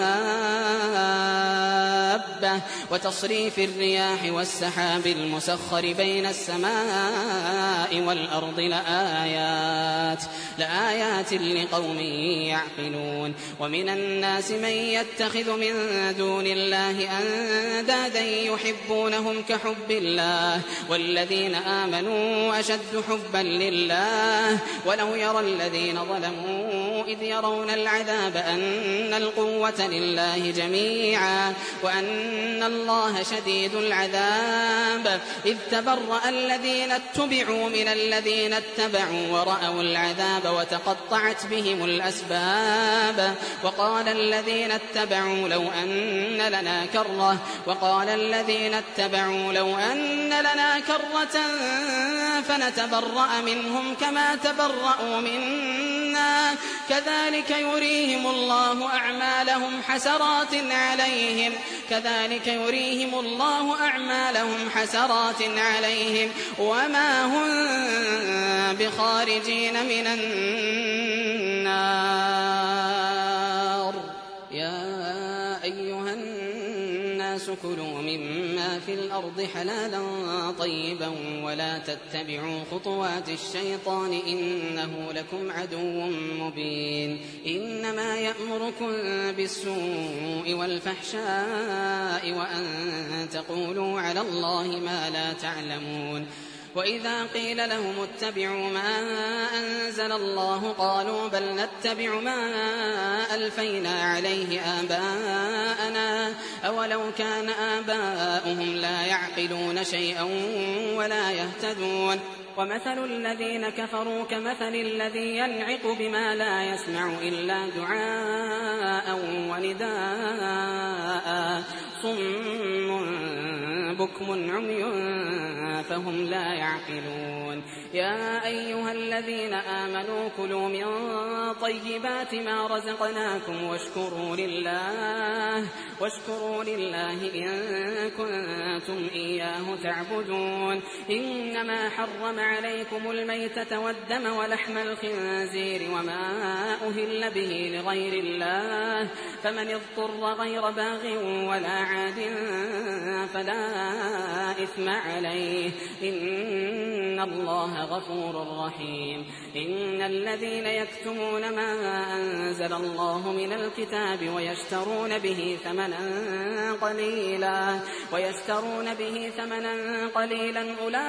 دابة وتصريف الرياح والسحاب المسخر بين السماء والأرض لآيات لآيات لقوم يعقلون. ومن الناس من يتخذ من دون الله أندادا يحبونهم كحب الله والذين آمنوا أشد حبا لله ولو يرى الذين ظلموا إذ يرون العذاب أن القوة لله جميعا وأن الله شديد العذاب إذ تبرأ الذين اتبعوا من الذين اتبعوا ورأوا العذاب وتقطعت بهم الأسباب وقال الذين اتبعوا لو أن لنا كرة وقال الذين اتبعوا لو أن لنا كرة فنتبرأ منهم كما تبرأوا منا كذلك يريهم الله أعمالهم حسرات عليهم كذلك يريهم الله أعمالهم حسرات عليهم وما هم بخارجين من النار. يا أيها الناس كلوا مما في الأرض حلالا طيبا ولا تتبعوا خطوات الشيطان إنه لكم عدو مبين. إنما يأمركم بالسوء والفحشاء وأن تقولوا على الله ما لا تعلمون. وإذا قيل لهم اتبعوا ما أنزل الله قالوا بل نتبع ما ألفينا عليه آباءنا أولو كان آباؤهم لا يعقلون شيئا ولا يهتدون. ومثل الذين كفروا كمثل الذي ينعق بما لا يسمع إلا دعاء ونداء صم بكم عمي فهم لا يعقلون. يا أيها الذين آمنوا كلوا من طيبات ما رزقناكم واشكروا لله واشكروا لله إن كنتم إياه تعبدون. إنما حرم عليكم الميتة والدم ولحم الخنزير وما أهل به لغير الله فمن اضطر غير باغ ولا عاد فلا إثم عليه إن الله غفور رحيم. إن الذين يكتمون ما أنزل الله من الكتاب ويشترون به ثمنا قليلا ويشترون به ثمنا قليلا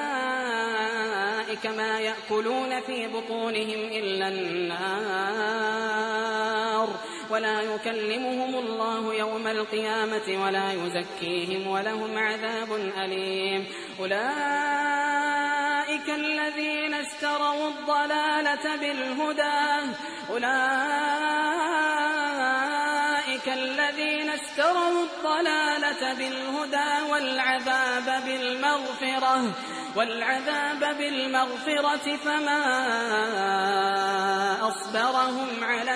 أولئك ما يأكلون في بطونهم إلا النار ولا يكلمهم الله يوم القيامة ولا يزكيهم ولهم عذاب أليم. أولئك الذين اشتروا الضلالة بالهدى أولئك الذين اشتروا الضلالة بالهدى والعذاب بالمغفرة والعذاب بالمغفرة فما أصبرهم على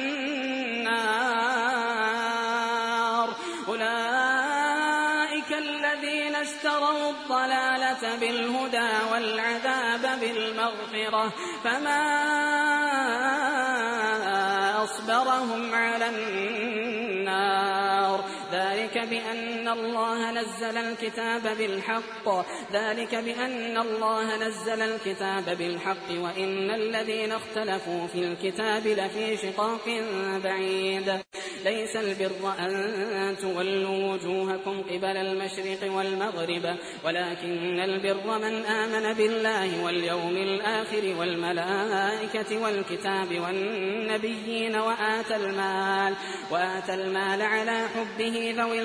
النار. أولئك الذين اشتروا الضلالة بالهدى والعذاب بالمغفرة فما أصبرهم على النار. ذلك بأن الله نزل الكتاب بالحق ذلك بأن الله نزل الكتاب بالحق وإن الذين اختلفوا في الكتاب لفي شقاق بعيد. ليس البر أن تولوا وجوهكم قبل المشرق والمغرب ولكن البر من آمن بالله واليوم الآخر والملائكة والكتاب والنبيين وآتى المال وآتى المال على حبه ذوي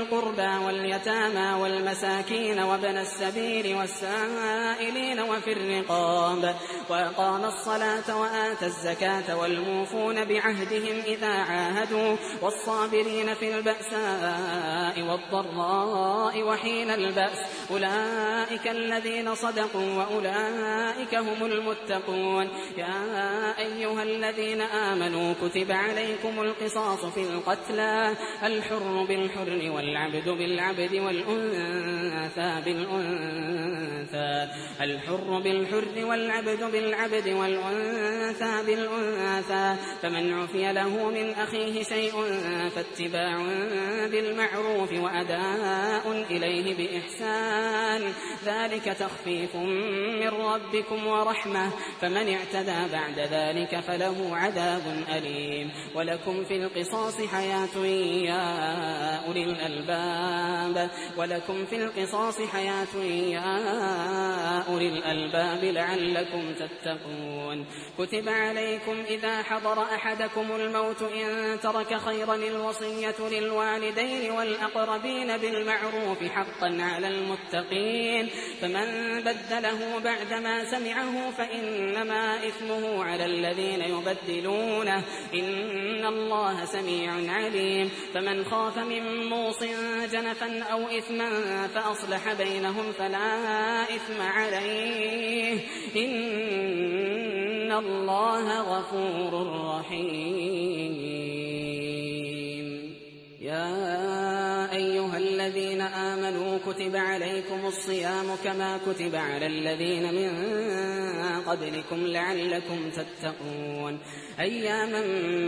القربى واليتامى والمساكين وابن السبيل والسائلين وفي الرقاب وأقام الصلاة وآتى الزكاة والموفون بعهدهم إذا عاهدوا والصابرين في البأساء والضراء وحين البأس أولئك الذين صدقوا وأولئك هم المتقون. يا أيها الذين آمنوا كتب عليكم القصاص في القتلى الحر بالحر والعبد بالعبد والأنثى بالأنثى الحر بالحر والعبد بالعبد والأنثى بالأنثى فمن عفي له من أخيه شيء فاتباع بالمعروف وأداء إليه بإحسان ذلك تخفيف من ربكم ورحمة فمن اعتدى بعد ذلك فله عذاب أليم. ولكم في القصاص حياة يا أولي الألباب ولكم في القصاص حياة يا أولي الألباب لعلكم تتقون. كتب عليكم إذا حضر أحدكم الموت إن ترك خيرا الوصية للوالدين والأقربين بالمعروف حقا على المتقين فمن بدله بعدما سمعه فإنما إثمه على الذين يبدلونه إن الله سميع عليم. فمن خاف من موص جنفا أو إثما فأصلح بينهم فلا إثم عليه إن الله غفور رحيم. يا أيها الذين آمنوا كتب عليكم الصيام كما كتب على الذين من قبلكم لعلكم تتقون أياما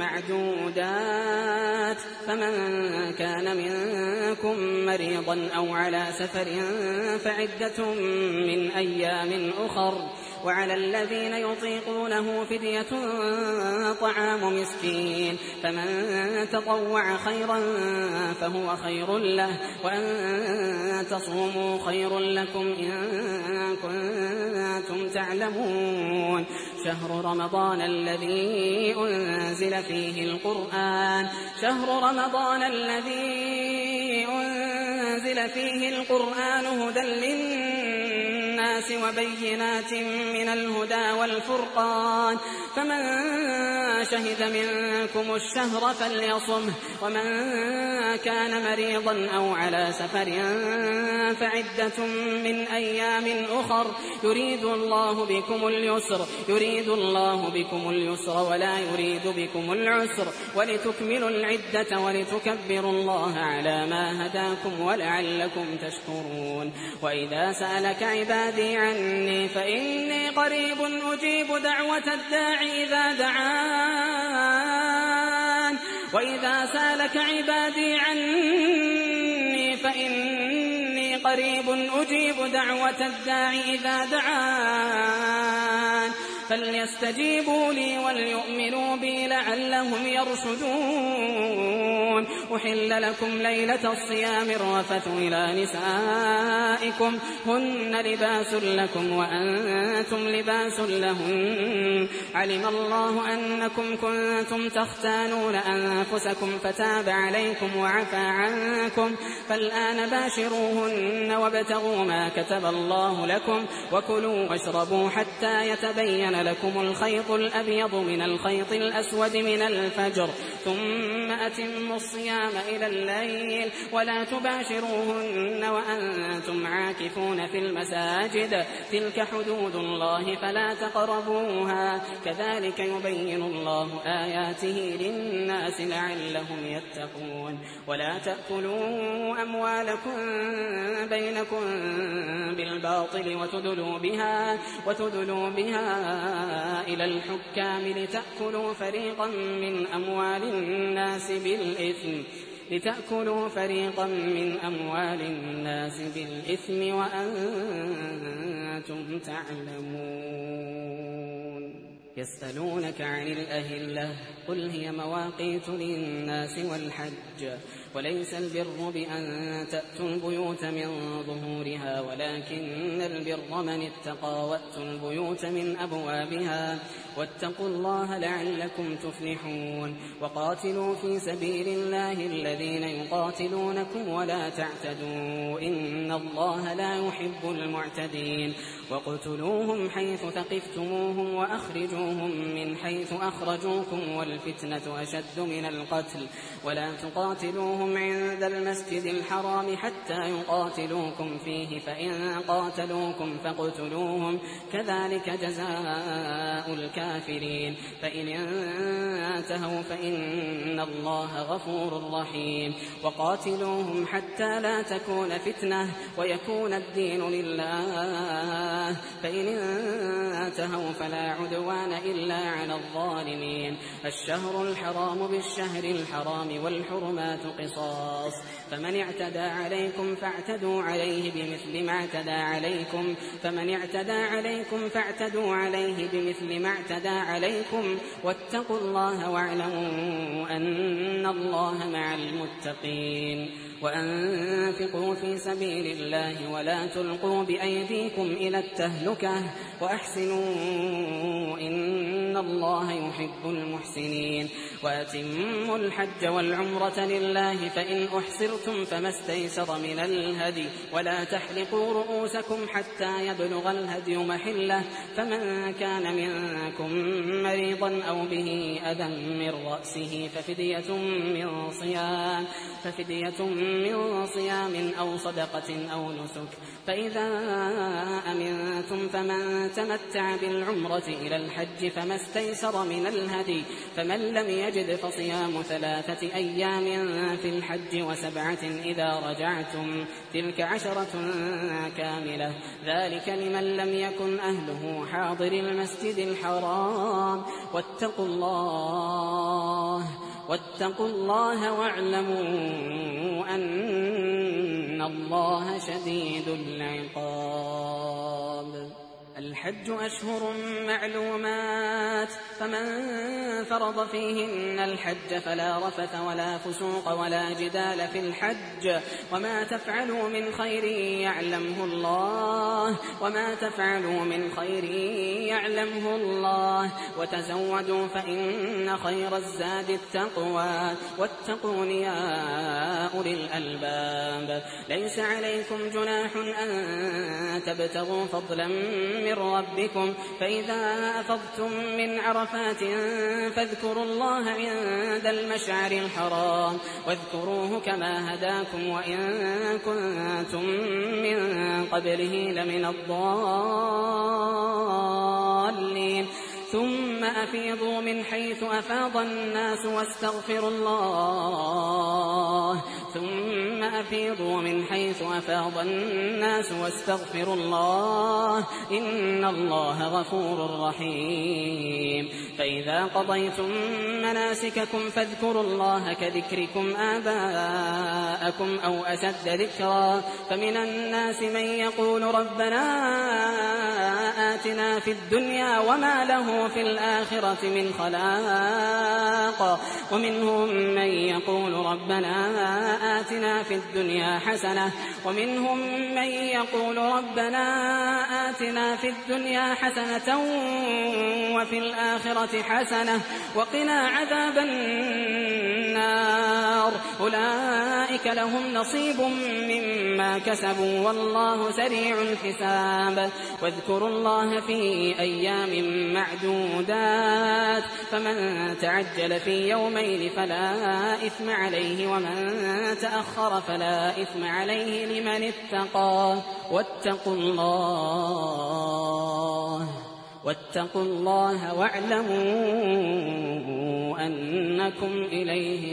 معدودات فمن كان منكم مريضا أو على سفر فعدة من أيام أخر وعلى الذين يطيقونه فدية طعام مسكين فمن تطوع خيرا فهو خير له وأن تصوموا خير لكم إن كنتم تعلمون. شهر رمضان الذي أنزل فيه القرآن شهر رمضان الذي أنزل فيه القرآن هدى للناس وبينات من الهدى والفرقان فمن شهد منكم الشهر فليصمه ومن كان مريضا أو على سفر فعدة من أيام أخر يريد الله بكم اليسر يريد الله بكم اليسر ولا يريد بكم العسر ولتكملوا العدة ولتكبروا الله على ما هداكم ولعلكم تشكرون. وإذا سألك عبادي عني فإني قريب أجيب دعوة الداعي إذا دعان وإذا سألك عبادي عني فإني قريب أجيب دعوة الداعي إذا دعان فليستجيبوا لي وليؤمنوا بي لعلهم يرشدون. أحل لكم ليلة الصيام الرفث إلى نسائكم هن لباس لكم وأنتم لباس لهن علم الله أنكم كنتم تختانون أنفسكم فتاب عليكم وعفى عنكم فالآن باشروهن وابتغوا ما كتب الله لكم وكلوا واشربوا حتى يتبين لكم الخيط الأبيض من الخيط الأسود من الفجر ثم أتموا الصيام إلى الليل ولا تباشروهن وأنتم عاكفون في المساجد تلك حدود الله فلا تقربوها كذلك يبين الله آياته للناس لعلهم يتقون. ولا تأكلوا أموالكم بينكم بالباطل وتدلوا بها وتدلوا بها إلى الحكام لتأكلوا فريقا من أموال الناس بالإثم لتأكلوا فريقا من أموال الناس بالإثم وأنتم تعلمون. يسألونك عن الأهلة قل هي مواقيت للناس والحج وليس البر بأن تأتوا البيوت من ظهورها ولكن البر من اتقى وأتوا البيوت من أبوابها واتقوا الله لعلكم تفلحون وقاتلوا في سبيل الله الذين يقاتلونكم ولا تعتدوا إن الله لا يحب المعتدين وقتلوهم حيث ثقفتموهم وأخرجوهم من حيث أخرجوكم والفتنة أشد من القتل ولا تقاتلوهم عند المسجد الحرام حتى يقاتلوكم فيه فإن قاتلوكم فاقتلوهم كذلك جزاء الكافرين فإن انتهوا فإن الله غفور رحيم وقاتلوهم حتى لا تكون فتنة ويكون الدين لله فإن انتهوا فلا عدوان إلا على الظالمين الشهر الحرام بالشهر الحرام والحرمات قصاص فمن اعتدى عليكم فاعتدوا عليه بمثل ما اعتدى عليكم فمن اعتدى عليكم فاعتدوا عليه بمثل ما اعتدى عليكم واتقوا الله واعلموا أن الله مع المتقين وأنفقوا في سبيل الله ولا تلقوا بأيديكم إلى التهلكة وأحسنوا إن الله يحب المحسنين وأتموا الحج والعمرة لله فإن أحصرتم فما استيسر من الهدي ولا تحلقوا رؤوسكم حتى يبلغ الهدي محله فمن كان منكم مريضا أو به أذى من رأسه ففدية من صيام ففدية من صيام أو صدقة أو نسك فإذا أمنتم فمن تمتع بالعمرة إلى الحج فما استيسر من الهدي فمن لم يجد فصيام ثلاثة أيام في الحج وسبعة إذا رجعتم تلك عشرة كاملة ذلك لمن لم يكن أهله حاضر المسجد الحرام واتقوا الله واتقوا الله واعلموا أن الله شديد العقاب الحج أشهر معلومات فمن فرض فيهن الحج فلا رفث ولا فسوق ولا جدال في الحج وما تفعلوا من خير يعلمه الله وما تفعلوا من خير يعلمه الله وتزودوا فإن خير الزاد التقوى واتقون يا أولي الألباب ليس عليكم جناح أن تبتغوا فضلا من ربكم فإذا أفضتم من عرفات فاذكروا الله عند المشعر الحرام واذكروه كما هداكم وإن كنتم من قبله لمن الضالين ثم أفيضوا من حيث أفاض الناس واستغفروا الله ثم أفيضوا من حيث أفاض الناس واستغفروا الله إن الله غفور رحيم فإذا قضيتم مناسككم فاذكروا الله كذكركم آباءكم أو أشد ذكرا فمن الناس من يقول ربنا آتنا في الدنيا وما له في الآخرة من خلاق ومنهم من يقول ربنا آتنا في الدنيا حسنة ومنهم من يقول ربنا آتنا في الدنيا حسنة وفي الآخرة حسنة وقنا عذاب النار أولئك لهم نصيب مما كسبوا والله سريع الحساب واذكروا الله في أيام معدودات فمن تعجل في يومين فلا إثم عليه ومن تأخر فلا إثم عليه لمن اتقى واتقوا الله واتقوا الله واعلموا أنكم إليه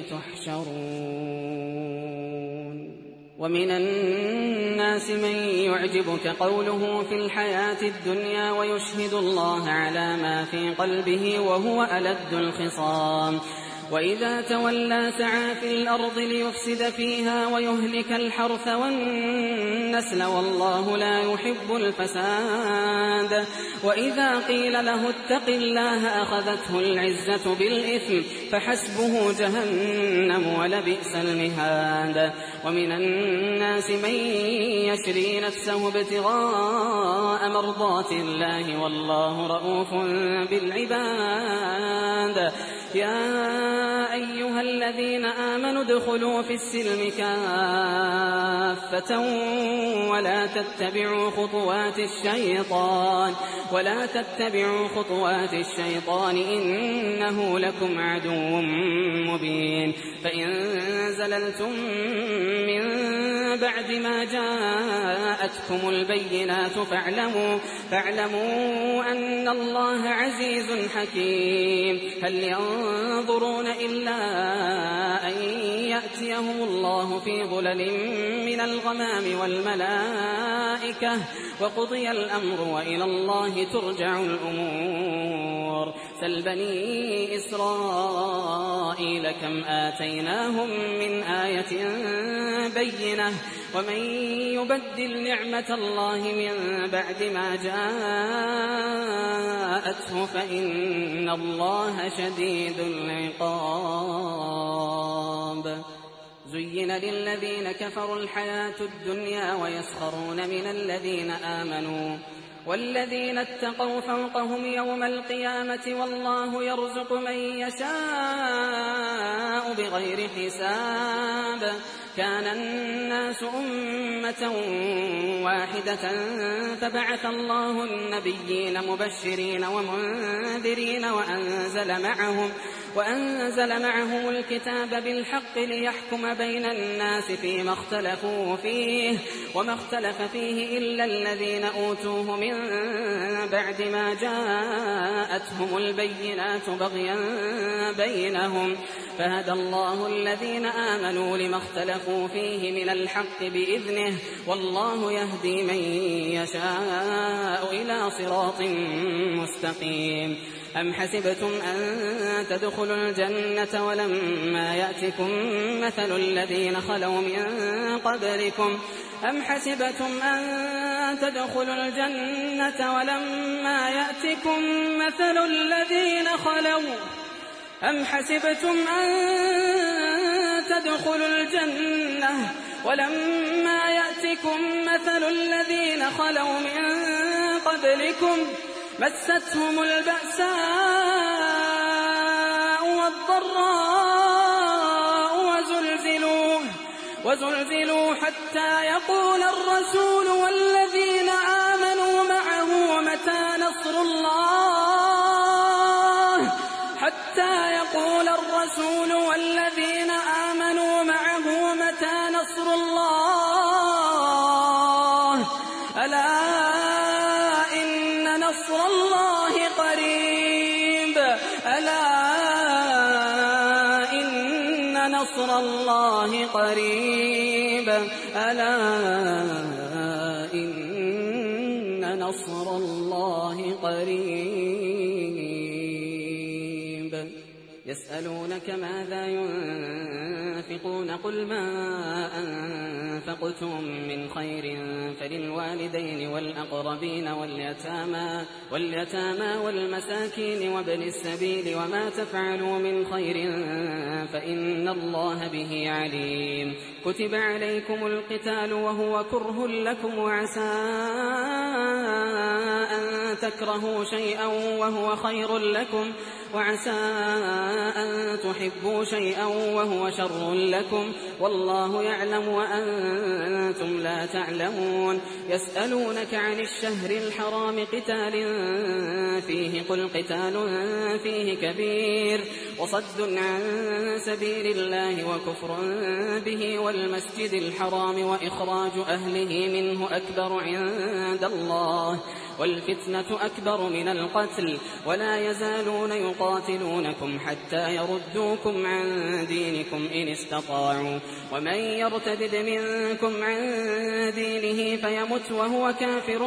تحشرون ومن الناس من يعجبك قوله في الحياة الدنيا ويشهد الله على ما في قلبه وهو ألد الخصام وإذا تولى سعى في الأرض ليفسد فيها ويهلك الحرث والنسل النسل والله لا يحب الفساد. وإذا قيل له اتق الله أخذته العزة بالإثم فحسبه جهنم ولبئس المهاد. ومن الناس من يشري نفسه ابتغاء مرضات الله والله رؤوف بالعباد. يا أيها الذين آمنوا ادخلوا في السلم كافة ولا تتبعوا خطوات الشيطان ولا تتبعوا خطوات الشيطان إنه لكم عدو مبين. فإن زللتم من بعد ما جاءتكم البينات فاعلموا, فاعلموا أن الله عزيز حكيم. هل ينظرون إلا أن يأتيهم الله في ظلل من الغمام والملائكة وقضي الأمر وإلى الله ترجع الأمور. سل بني إسرائيل كم آتيناهم من آية بينة ومن يبدل نعمة الله من بعد ما جاءته فإن الله شديد العقاب. زين للذين كفروا الحياة الدنيا ويسخرون من الذين آمنوا والذين اتقوا فوقهم يوم القيامة والله يرزق من يشاء بغير حساب. كان الناس أمة واحدة فبعث الله النبيين مبشرين ومنذرين وأنزل معهم وأنزل معهم الكتاب بالحق ليحكم بين الناس فيما اختلفوا فيه وما اختلف فيه إلا الذين أوتوه من بعد ما جاءتهم البينات بغيا بينهم فهدى الله الذين آمنوا لما اختلفوا فيه من الحق بإذنه والله يهدي من يشاء إلى صراط مستقيم. أم حسبتم أن تدخلوا الجنة ولما يأتكم مثل الذين خلوا من قبلكم أم حسبتم أن تدخلوا الجنة ولما يأتكم مثل الذين خلوا أم حسبتم أن تدخلوا الجنة ولما يأتكم مثل الذين خلوا من قبلكم مستهم البأساء والضراء وزلزلوا, وزلزلوا حتى يقول الرسول والذين آمنوا معه متى نصر الله حتى يقول الرسول والذين آمنوا معه متى نصر الله ألا إن نصر الله قريب ألا إن نصر الله قريب ألا إن نصر الله قريب. يسألونك ماذا ينفقون قل ما أنفقتم من خير فللوالدين والأقربين واليتامى, واليتامى والمساكين وابن السبيل وما تفعلوا من خير فإن الله به عليم. كتب عليكم القتال وهو كره لكم وعسى أن تكرهوا شيئا وهو خير لكم وعسى أن تحبوا شيئا وهو شر لكم والله يعلم وأنتم لا تعلمون. يسألونك عن الشهر الحرام قتال فيه قل قتال فيه كبير وصد عن سبيل الله وكفر به والمسجد الحرام وإخراج أهله منه أكبر عند الله والفتنة أكبر من القتل ولا يزالون يقاتلونكم حتى يردوكم عن دينكم إن استطاعوا ومن يرتد منكم عن دينه فيمت وهو كافر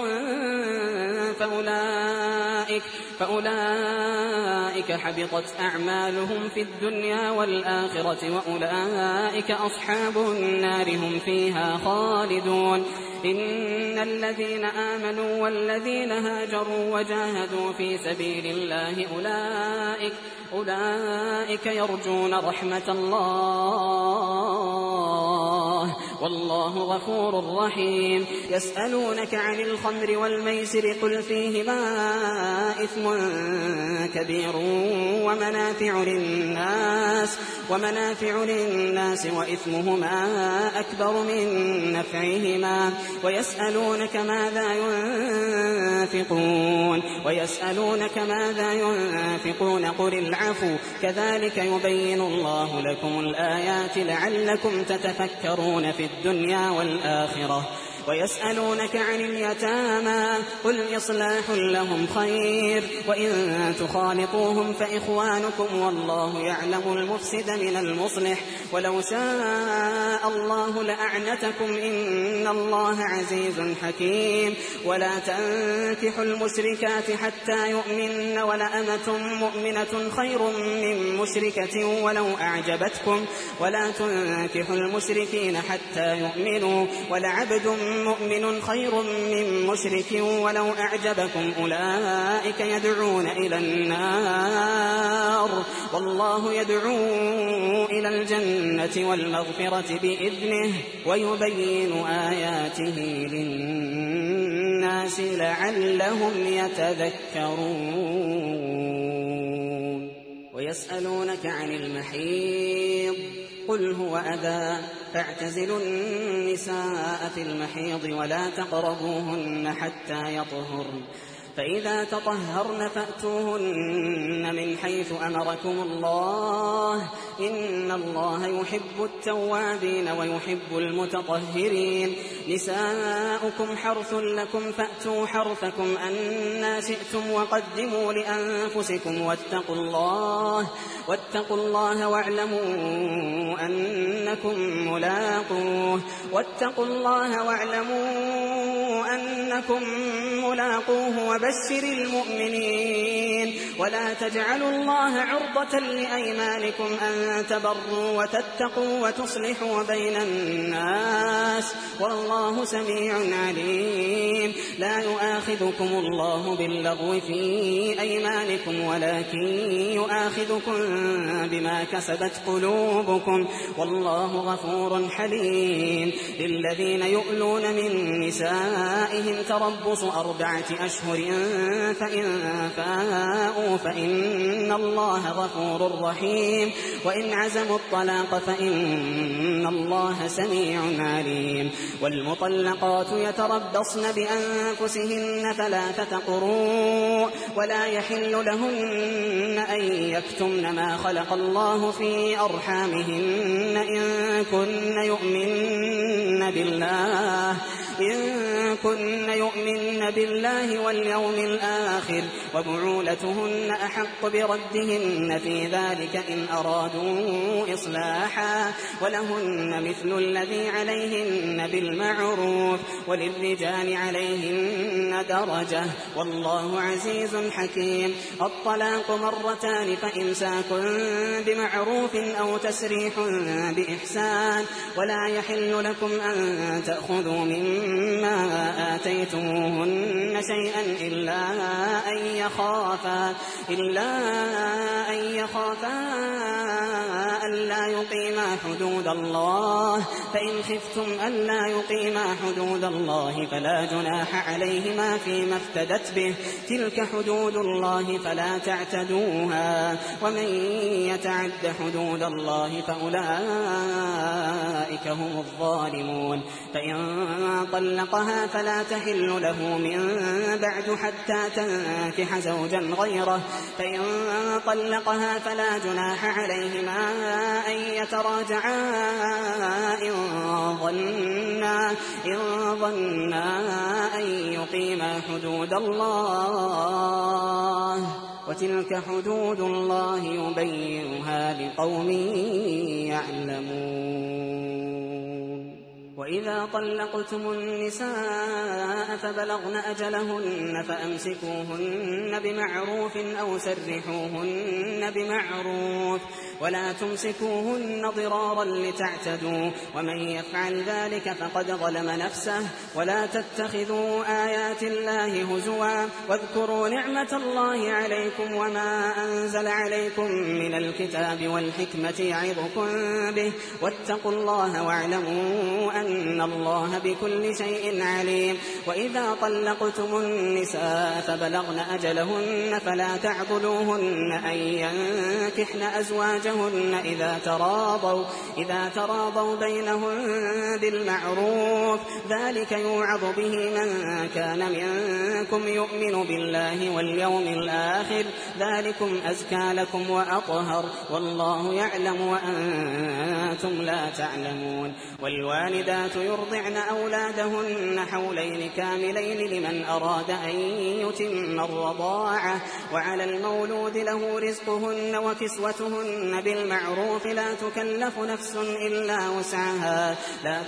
فأولئك, فأولئك حبطت أعمالهم في الدنيا والآخرة وأولئك أصحاب النار هم فيها خالدون. إن الذين آمنوا والذين هاجروا وجاهدوا في سبيل الله أولئك, أولئك يرجون رحمة الله والله غفور رحيم. يسألونك عن الخمر والميسر قل فيهما إثم كبير ومنافع للناس ومنافع للناس وإثمهما أكبر من نفعهما ويسألونك ماذا ينفقون ويسألونك ماذا ينفقون قل العفو كذلك يبين الله لكم الآيات لعلكم تتفكرون في الدنيا والآخرة. ويسألونك عن اليتامى قل إصلاح لهم خير وإن تخالطوهم فإخوانكم والله يعلم المفسد من المصلح ولو شاء الله لأعنتكم إن الله عزيز حكيم. ولا تنكحوا المشركات حتى يؤمن ولأمة مؤمنة خير من مشركة ولو أعجبتكم ولا تنكحوا المشركين حتى يؤمنوا ولعبد مؤمن خير من مشرك ولو أعجبكم أولئك يدعون إلى النار والله يدعو إلى الجنة والمغفرة بإذنه ويبين آياته للناس لعلهم يتذكرون. ويسألونك عن المحيض قل هو أذى فاعتزلوا النساء في المحيض ولا تقربوهن حتى يطهرن فإذا تطهرن فأتوهن من حيث أمركم الله إن الله يحب التوابين ويحب المتطهرين. نساؤكم حرث لكم فأتوا حرثكم أنى شئتم وقدموا لأنفسكم واتقوا الله واتقوا الله واعلموا أنكم ملاقوه واتقوا الله واعلموا أنكم ملاقوه وبشر المؤمنين. ولا تجعلوا الله عرضة لأيمانكم أن تبروا وتتقوا وتصلحوا بين الناس والله سميع عليم. لا يؤاخذكم الله باللغو في أيمانكم ولكن يؤاخذكم بما كسبت قلوبكم والله غفور حليم. للذين يؤلون من نسائهم تربص أربعة أشهر فإن فاءوا فإن الله غفور رحيم وإن عزموا الطلاق فإن الله سميع عليم. والمطلقات يتربصن بأنفسهن ثلاثة قروء ولا يحل لهن أن يكتمن ما خلق الله في أرحامهن إن كن يؤمن بالله إن كن يؤمن بالله واليوم الآخر وبعولتهن أحق بردهن في ذلك إن أرادوا إصلاحا ولهن مثل الذي عليهن بالمعروف وللرجال عليهن درجة والله عزيز حكيم. الطلاق مرتان فإمساك بمعروف أو تسريح بإحسان ولا يحل لكم أن تأخذوا مما آتيتموهن شيئا إلا أن يخافا إلا أن يخافا ألا يقيما حدود الله فإن خفتم ألا يقيما حدود الله فلا جناح عليهما فيما افتدت به تلك حدود الله فلا تعتدوها ومن يتعد حدود الله فأولئك هم الظالمون. فإن طلقها فلا تحل له من بعد حتى تنكح زوجا غيره فإن طلقها فلا جناح عليهما أن يتراجعا إن ظنا إن ظنا أن يقيما حدود الله وتلك حدود الله يبينها لقوم يعلمون. وإذا طلقتم النساء فبلغن أجلهن فأمسكوهن بمعروف أو سرحوهن بمعروف ولا تمسكوهن ضرارا لتعتدوا ومن يفعل ذلك فقد ظلم نفسه ولا تتخذوا آيات الله هزوا واذكروا نعمة الله عليكم وما أنزل عليكم من الكتاب والحكمة يعظكم به واتقوا الله واعلموا أن الله بكل شيء عليم. وإذا طلقتم النساء فبلغن أجلهن فلا تعضلوهن أن ينكحن أزواجهن إذا تراضوا, إذا تراضوا بينهم بالمعروف ذلك يوعظ به من كان منكم يؤمن بالله واليوم الآخر ذلكم أزكى لكم وأطهر والله يعلم وأنتم لا تعلمون. والوالدات يرضعن أولادهن حولين كاملين لمن أراد أن يتم الرضاعة وعلى المولود له رزقهن وكسوتهن بالمعروف لا تكلف نفس إلا وسعها لا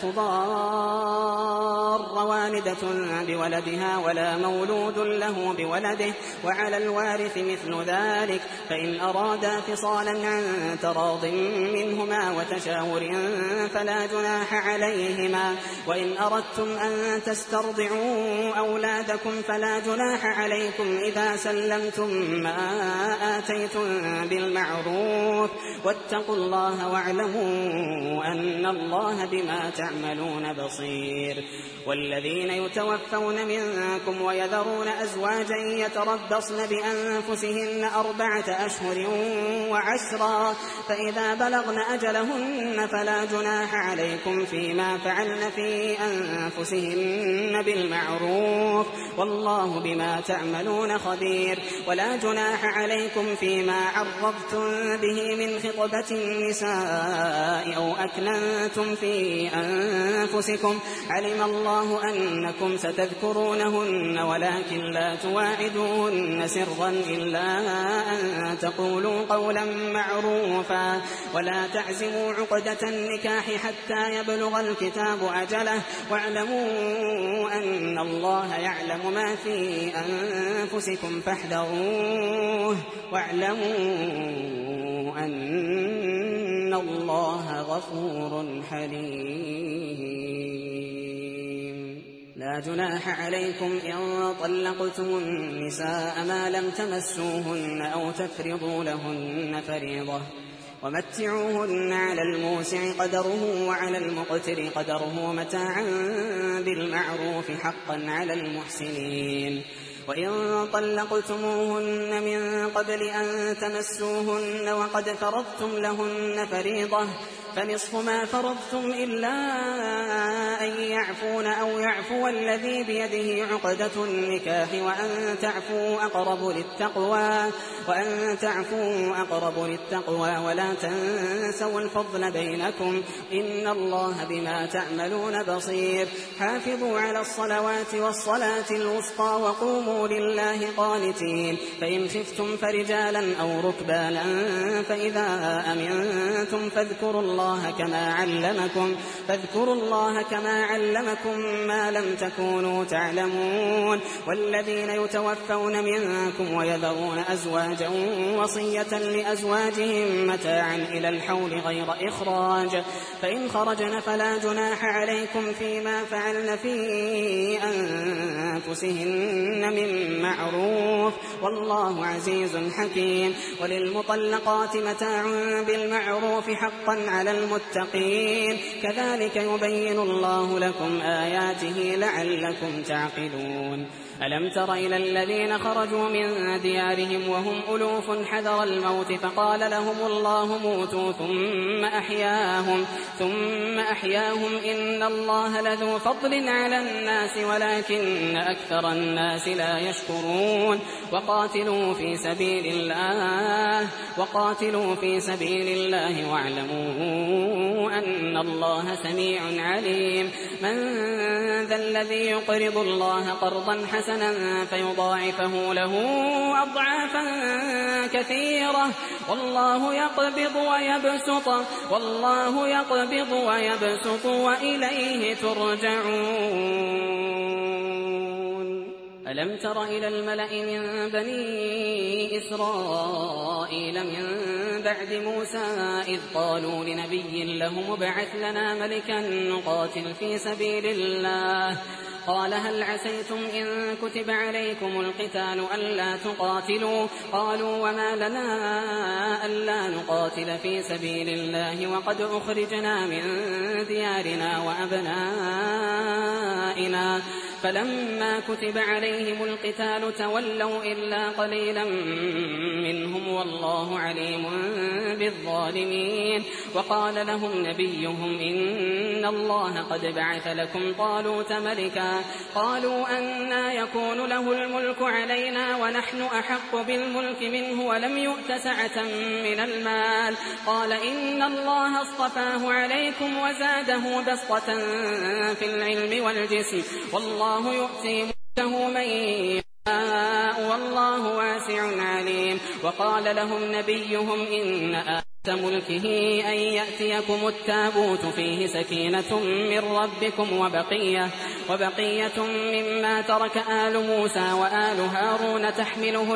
تضار والدة بولدها ولا مولود له بولده وعلى الوارث مثل ذلك فإن أرادا فصالا عن تراض منهما وتشاور فلا جناح عليهما. وإن أردتم أن تسترضعوا أولادكم فلا جناح عليكم إذا سلمتم ما آتيتم بالمعروف واتقوا الله واعلموا أن الله بما تعملون بصير. والذين يتوفون منكم ويذرون أزواجا يتربصن بأنفسهن أربعة أشهر وعشرا فإذا بلغن أجلهن فلا جناح عليكم فيما فعلن في أنفسهن بالمعروف والله بما تعملون خبير. ولا جناح عليكم فيما عرضتم به من خطبة النساء أو أكننتم في أنفسكم علم الله أنكم ستذكرونهن ولكن لا تواعدوهن سرا إلا أن تقولوا قولا معروفا ولا تعزموا عقدة النكاح حتى يبلغ الكتاب أجله واعلموا أن الله يعلم ما في أنفسكم فاحذروه واعلموا أن الله غفور حليم. لا جناح عليكم إن طلقتم النساء ما لم تمسوهن أو تفرضوا لهن فريضة ومتعوهن على الموسع قدره وعلى المقتر قدره متاعا بالمعروف حقا على المحسنين. وإن طلقتموهن من قبل أن تمسوهن وقد فرضتم لهن فريضة فنصف ما فرضتم إلا أن يعفون أو يعفو الذي بيده عقدة النكاح وأن تعفوا أقرب للتقوى وأن تعفوا أقرب للتقوى ولا تنسوا الفضل بينكم إن الله بما تعملون بصير. حافظوا على الصلوات والصلاة الوسطى وقوموا لله قانتين فإن خفتم فرجالا أو ركبانا فإذا أمنتم فاذكروا الله كما علمكم فاذكروا الله كما علمكم ما لم تكونوا تعلمون. والذين يتوفون منكم ويذرون أزواجا وصية لأزواجهم متاعا إلى الحول غير إخراج فإن خرجن فلا جناح عليكم فيما فعلن في أنفسهن من معروف والله عزيز حكيم. وللمطلقات متاع بالمعروف حقا على المتقين كذلك يبين الله لكم آياته لعلكم تعقلون. ألم تر إلى الذين خرجوا من ديارهم وهم ألوف حذر الموت فقال لهم الله موتوا ثم أحياهم ثم أحياهم إن الله لذو فضل على الناس ولكن أكثر الناس لا يشكرون. وقال وقاتلوا في سبيل الله وقاتلوا في سبيل الله واعلموا أن الله سميع عليم. من ذا الذي يقرض الله قرضا حسنا فيضاعفه له أضعافا كثيرة والله يقبض ويبسط والله يقبض ويبسط وإليه ترجعون. ألم تر إلى الملأ من بني إسرائيل من بعد موسى إذ قالوا لنبي له ابعث لنا ملكا نقاتل في سبيل الله قال هل عسيتم إن كتب عليكم القتال ألا تقاتلوا قالوا وما لنا ألا نقاتل في سبيل الله وقد أخرجنا من ديارنا وأبنائنا فلما كتب عليهم القتال تولوا إلا قليلا منهم والله عليم بالظالمين. وقال لهم نبيهم إن الله قد بعث لكم طالوت ملكا قالوا أنى يكون له الملك علينا ونحن أحق بالملك منه ولم يؤت سعة من المال قال إن الله اصطفاه عليكم وزاده بسطة في العلم والجسم والله يؤتي ملكه من يشاء والله واسع عليم. وقال لهم نبيهم إن آية ملكه أن يأتيكم التابوت فيه سكينة من ربكم وبقية, وبقية مما ترك آل موسى وآل هارون تحمله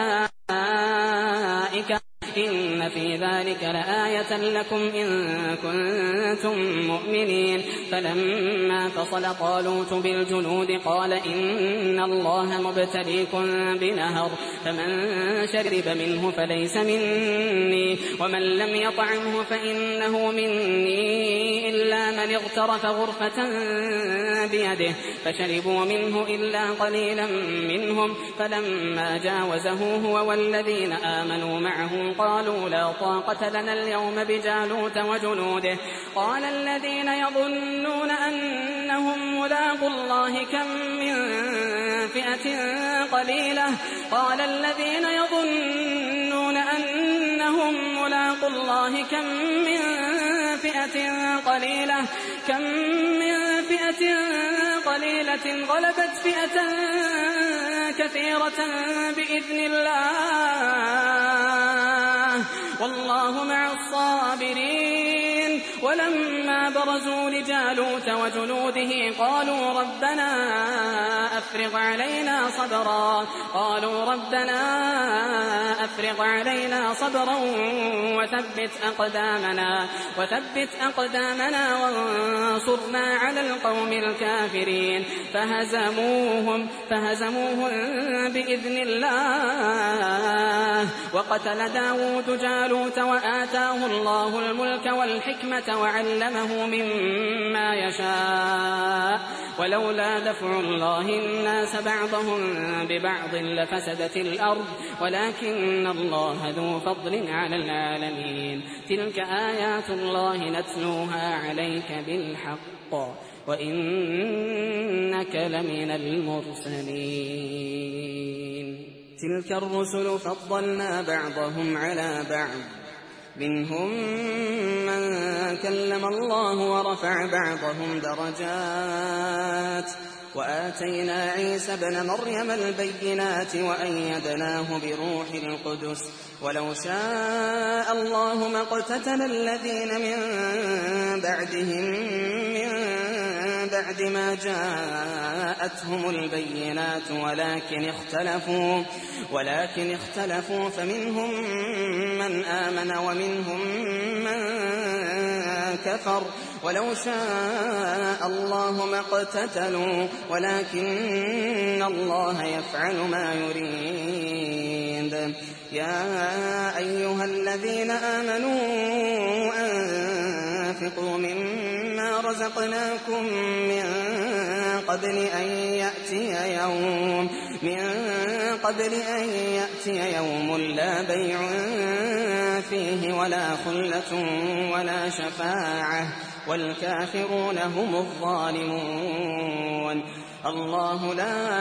الملائكة إن في ذلك لآية لكم إن كنتم مؤمنين. فلما فصل طالوت بالجنود قال إن الله مبتليكم بنهر فمن شرب منه فليس مني ومن لم يطعمه فإنه مني إلا من اغترف غرفة بيده فشربوا منه إلا قليلا منهم فلما جاوزه هو والذين آمنوا معه قالوا لا طاقة لنا اليوم بجالوت وجنوده قال الذين يظنون أنهم ملاقو الله كم من فئة قليلة قال الذين يظنون أنهم ملاقو الله كم من فئة قليلة كم من فئة قليلة غلبت فئة كثيرة بإذن الله والله مع الصابرين. ولما برزوا لجالوت وجنوده قالوا ربنا أفرغ علينا صبرا قالوا ربنا أفرغ علينا صبرا وثبت أقدامنا وثبت أقدامنا وانصرنا على القوم الكافرين فهزموهم فهزموهم بإذن الله. وقتل داود جالوت وآتاه الله الملك والحكمة وعلمه مما يشاء ولولا دفع الله الناس بعضهم ببعض لفسدت الأرض ولكن الله ذو فضل على العالمين. تلك آيات الله نتلوها عليك بالحق وإنك لمن المرسلين. تلك الرسل فضلنا بعضهم على بعض منهم من كلم الله ورفع بعضهم درجات وآتينا عيسى ابن مريم البينات وأيدناه بروح القدس ولو شاء الله ما اقتتل الذين من بعدهم من بعد ما جاءتهم البينات ولكن اختلفوا ولكن اختلفوا فمنهم من آمن ومنهم من كفر ولو شاء الله ما اقتتلوا ولكن الله يفعل ما يريد. يا أيها الذين آمنوا أنفقوا مما رزقناكم من قبل أن يأتي يوم من قبل أن يأتي يوم لا بيع فيه ولا خلة ولا شفاعة والكافرون هم الظالمون. الله لا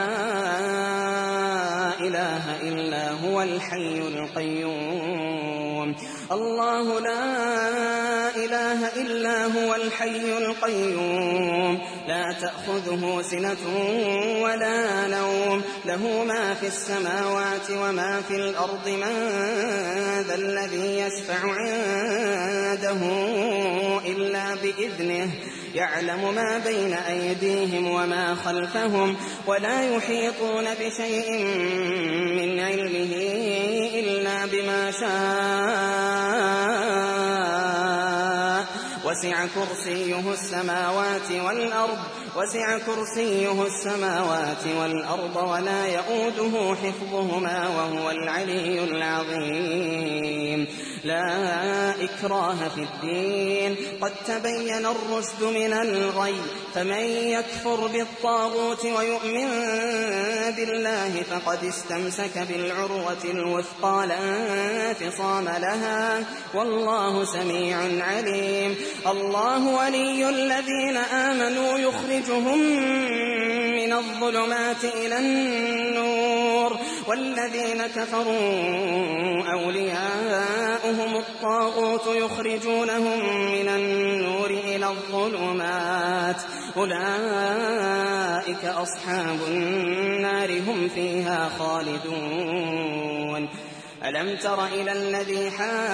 إله إلا هو الحي القيوم الله لا إله إلا هو الحي القيوم لا تأخذه سنة ولا نوم له ما في السماوات وما في الأرض من ذا الذي يشفع عنده إلا بإذنه يعلم ما بين أيديهم وما خلفهم ولا يحيطون بشيء من علمه إلا بما شاء وسع كرسيه السماوات والأرض وسع كرسيه السماوات والأرض ولا يؤوده حفظهما وهو العلي العظيم لا إكراه في الدين قد تبين الرشد من الغي فمن يكفر بالطاغوت ويؤمن بالله فقد استمسك بالعروة الوثقى لا انفصام لها والله سميع عليم الله ولي الذين آمنوا يخرجهم من الظلمات إلى النور والذين كفروا أولياؤهم الطاغوت يخرجونهم من النور إلى الظلمات أولئك أصحاب النار هم فيها خالدون ألم تر إلى الذي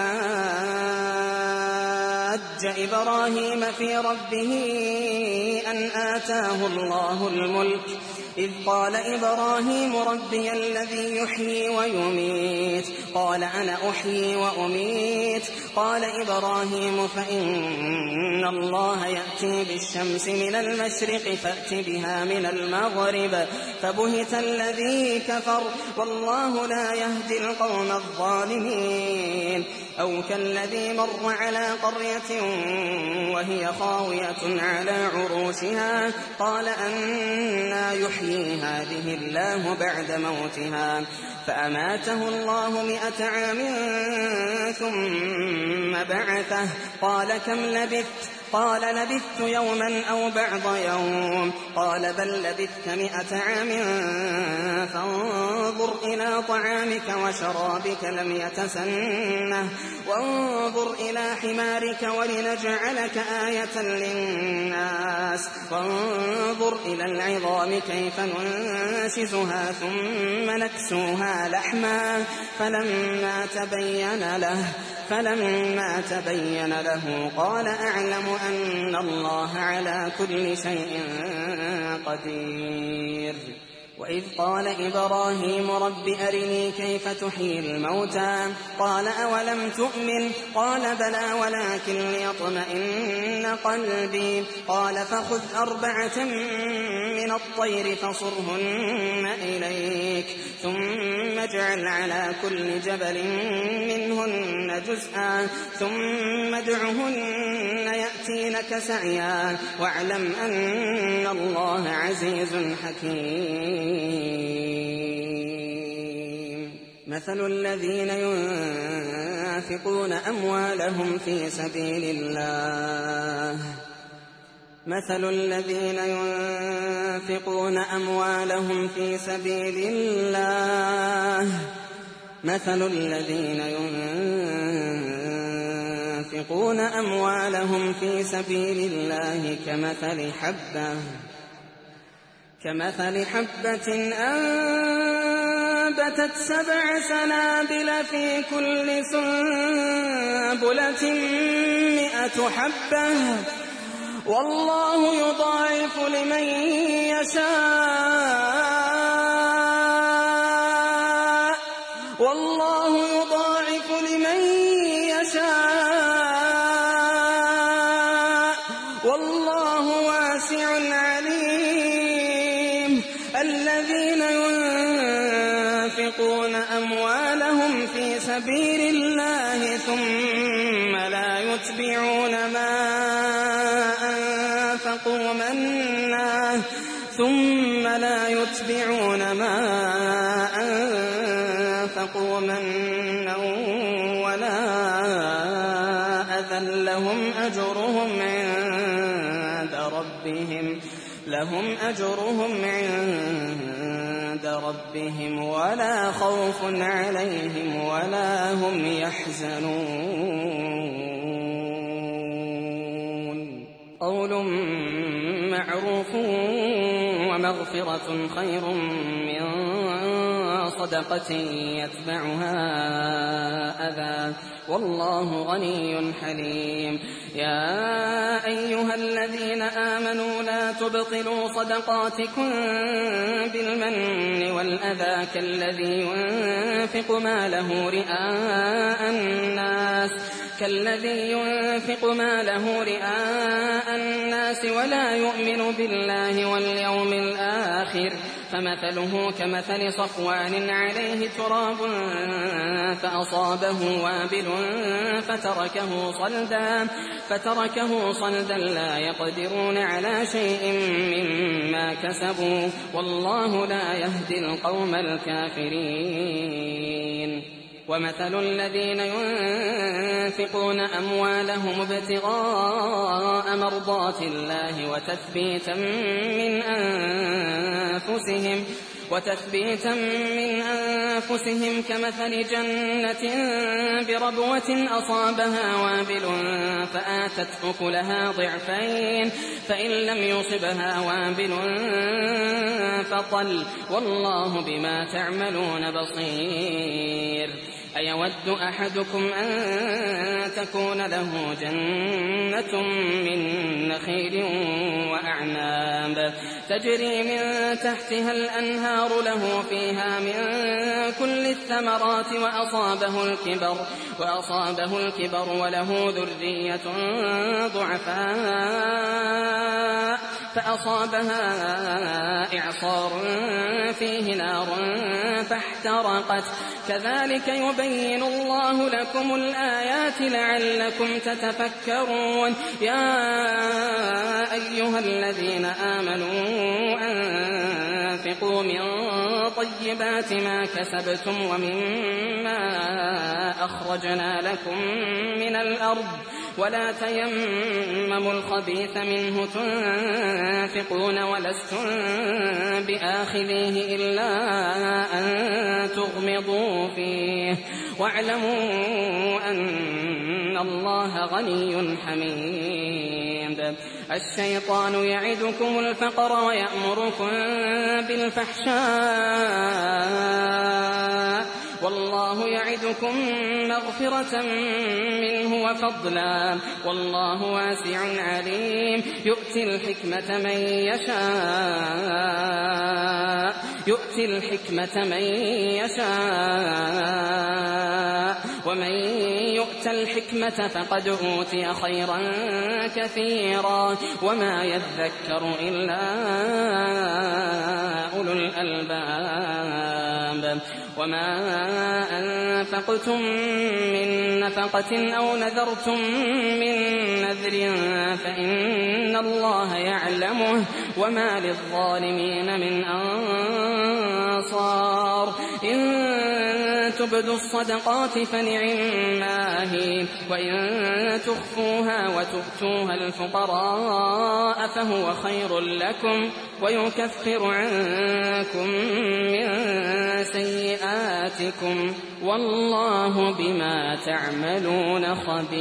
حاج إبراهيم في ربه أن آتاه الله الملك إذ قال إبراهيم ربي الذي يحيي ويميت قال أنا أحيي وأميت قال إبراهيم فإن الله يأتي بالشمس من المشرق فأت بها من المغرب فبهت الذي كفر والله لا يهدي القوم الظالمين أو كالذي مر على قرية وهي خاوية على عروشها قال أنى يحيي هذه الله بعد موتها فأماته الله مئة عام ثم بعثه قال كم لبثت قال لبثت يوما أو بعض يوم قال بل لبثت مئة عام فانظر إلى طعامك وشرابك لم يتسنه وانظر إلى حمارك ولنجعلك آية للناس وانظر إلى العظام كيف ننشزها ثم نكسوها لحما فلما تبين له فلما تبين له قال أعلم أن الله على كل شيء قدير وإذ قال إبراهيم رب أرني كيف تحيي الموتى قال أولم تؤمن قال بلى ولكن ليطمئن قلبي قال فخذ أربعة من الطير فصرهن إليك ثم اجعل على كل جبل منهن جزءا ثم ادعهن يأتينك سعيا واعلم أن الله عزيز حكيم مثل الذين ينفقون أموالهم في سبيل الله مثل الذين ينفقون أموالهم في سبيل الله مثل الذين ينفقون أموالهم في سبيل الله كمثل حبة كمثل حبة أنبتت سبع سنابل في كل سنبلة مئة حبة والله يضاعف لمن يشاء والله يضاعف لمن يشاء والله واسع عليم الذين ينفقون أموالهم في سبيل الله ثم لا يتبعون ما أنفقوا منا ثم لا يتبعون ما أنفقوا منا ولا أذى لهم أجرهم عند ربهم لهم أجرهم عند ربهم ولا خوف عليهم ولا هم يحزنون قول معروف ومغفرة خير من صدقة يتبعها أذى والله غني حليم. يا أيها الذين آمنوا لا تبطلوا صدقاتكم بالمن والأذى كالذي ينفق ماله رئاء الناس كالذي ينفق ماله رئاء الناس ولا يؤمن بالله واليوم الآخر فمثله كمثل صفوان عليه تراب فأصابه وابل فتركه صلدا فتركه صلدا لا يقدرون على شيء مما كسبوا والله لا يهدي القوم الكافرين. ومثل الذين ينفقون أموالهم ابتغاء مرضات الله وتثبيتا من أنفسهم وتثبيتا من أنفسهم كمثل جنة بربوة أصابها وابل فآتت أكلها ضعفين فإن لم يصبها وابل فطل والله بما تعملون بصير. أيود أحدكم أن تكون له جنة من نخيل وأعناب تجري من تحتها الأنهار له فيها من كل الثمرات وأصابه الكبر وأصابه الكبر وله ذرية ضعفاء فأصابها إعصار فيه نار فاحترقت كذلك يبين الله لكم الآيات لعلكم تتفكرون. يا أيها الذين آمنوا أنفقوا من طيبات ما كسبتم ومما أخرجنا لكم من الأرض ولا تيمموا الخبيث منه تنفقون ولستم بآخذيه إلا أن تغمضوا فيه واعلموا أن الله غني حميد. الشيطان يعدكم الفقر ويأمركم بالفحشاء والله يعدكم مغفرة منه وفضلا والله واسع عليم. يؤتي الحكمة من يشاء يؤتي الحكمة من يشاء ومن يؤت الحكمة فقد أوتي خيرا كثيرا وما يذكر إلا أولو الألباب. وما أنفقتم من نفقة أو نذرتم من نذر فإن الله يعلمه وما للظالمين من أنصار. إن تبدوا الصدقات فنعما هي وإن تخفوها وتؤتوها الفقراء فهو خير لكم ويكفر عنكم من سيئاتكم والله بما تعملون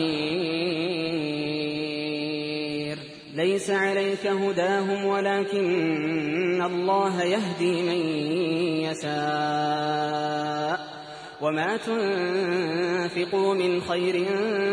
خبير. ليس عليك هداهم ولكن الله يهدي من يشاء وما تنفقوا من خير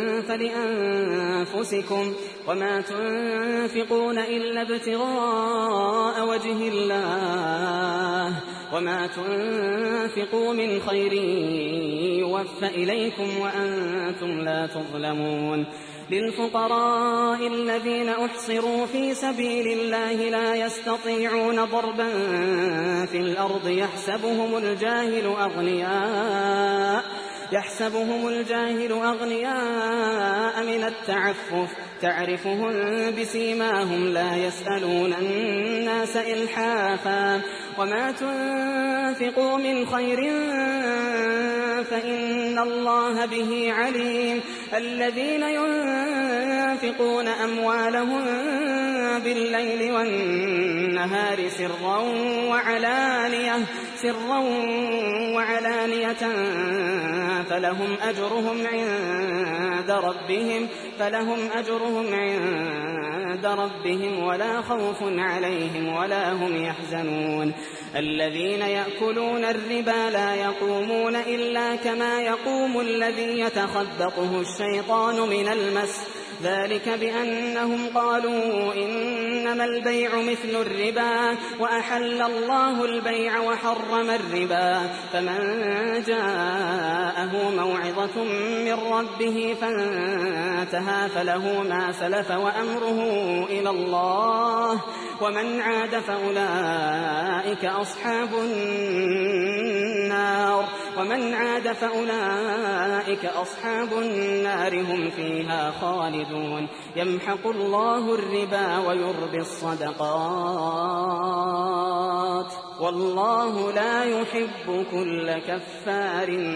فلأنفسكم وما تنفقون إلا ابتغاء وجه الله وما تنفقوا من خير يوفى إليكم وأنتم لا تظلمون. للفقراء الذين أحصروا في سبيل الله لا يستطيعون ضربا في الأرض يحسبهم الجاهل أغنياء يحسبهم الجاهل أغنياء من التعفف تعرفهم بسيماهم لا يسألون الناس إلحافا. وما تنفقوا من خير فإن الله به عليم. الذين ينفقون أموالهم بالليل والنهار سرا وعلانية سرا وعلانية فلهم أجرهم عند ربهم فلهم أجرهم عند ربهم ولا خوف عليهم ولا هم يحزنون الذين يأكلون الربا لا يقومون إلا كما يقوم الذي يتخبطه الشيطان من المس ذلك بأنهم قالوا إنما البيع مثل الربا وأحل الله البيع وحرم الربا فمن جاءه موعظة من ربه فانتهى فله ما سلف وأمره إلى الله ومن عاد فأولئك أصحاب النار ومن عاد فأولئك أصحاب النار هم فيها خالدون يمحق الله الربا ويربي الصدقات والله لا يحب كل كفار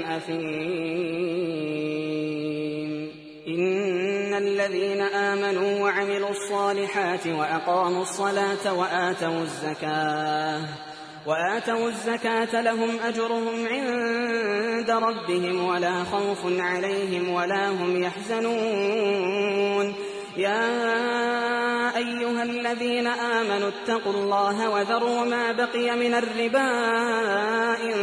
أثيم إن الذين آمنوا وعملوا الصالحات وأقاموا الصلاة وآتوا الزكاة وآتوا الزكاة لهم أجرهم عند ربهم ولا خوف عليهم ولا هم يحزنون يا أيها الذين آمنوا اتقوا الله وذروا ما بقي من الربا إن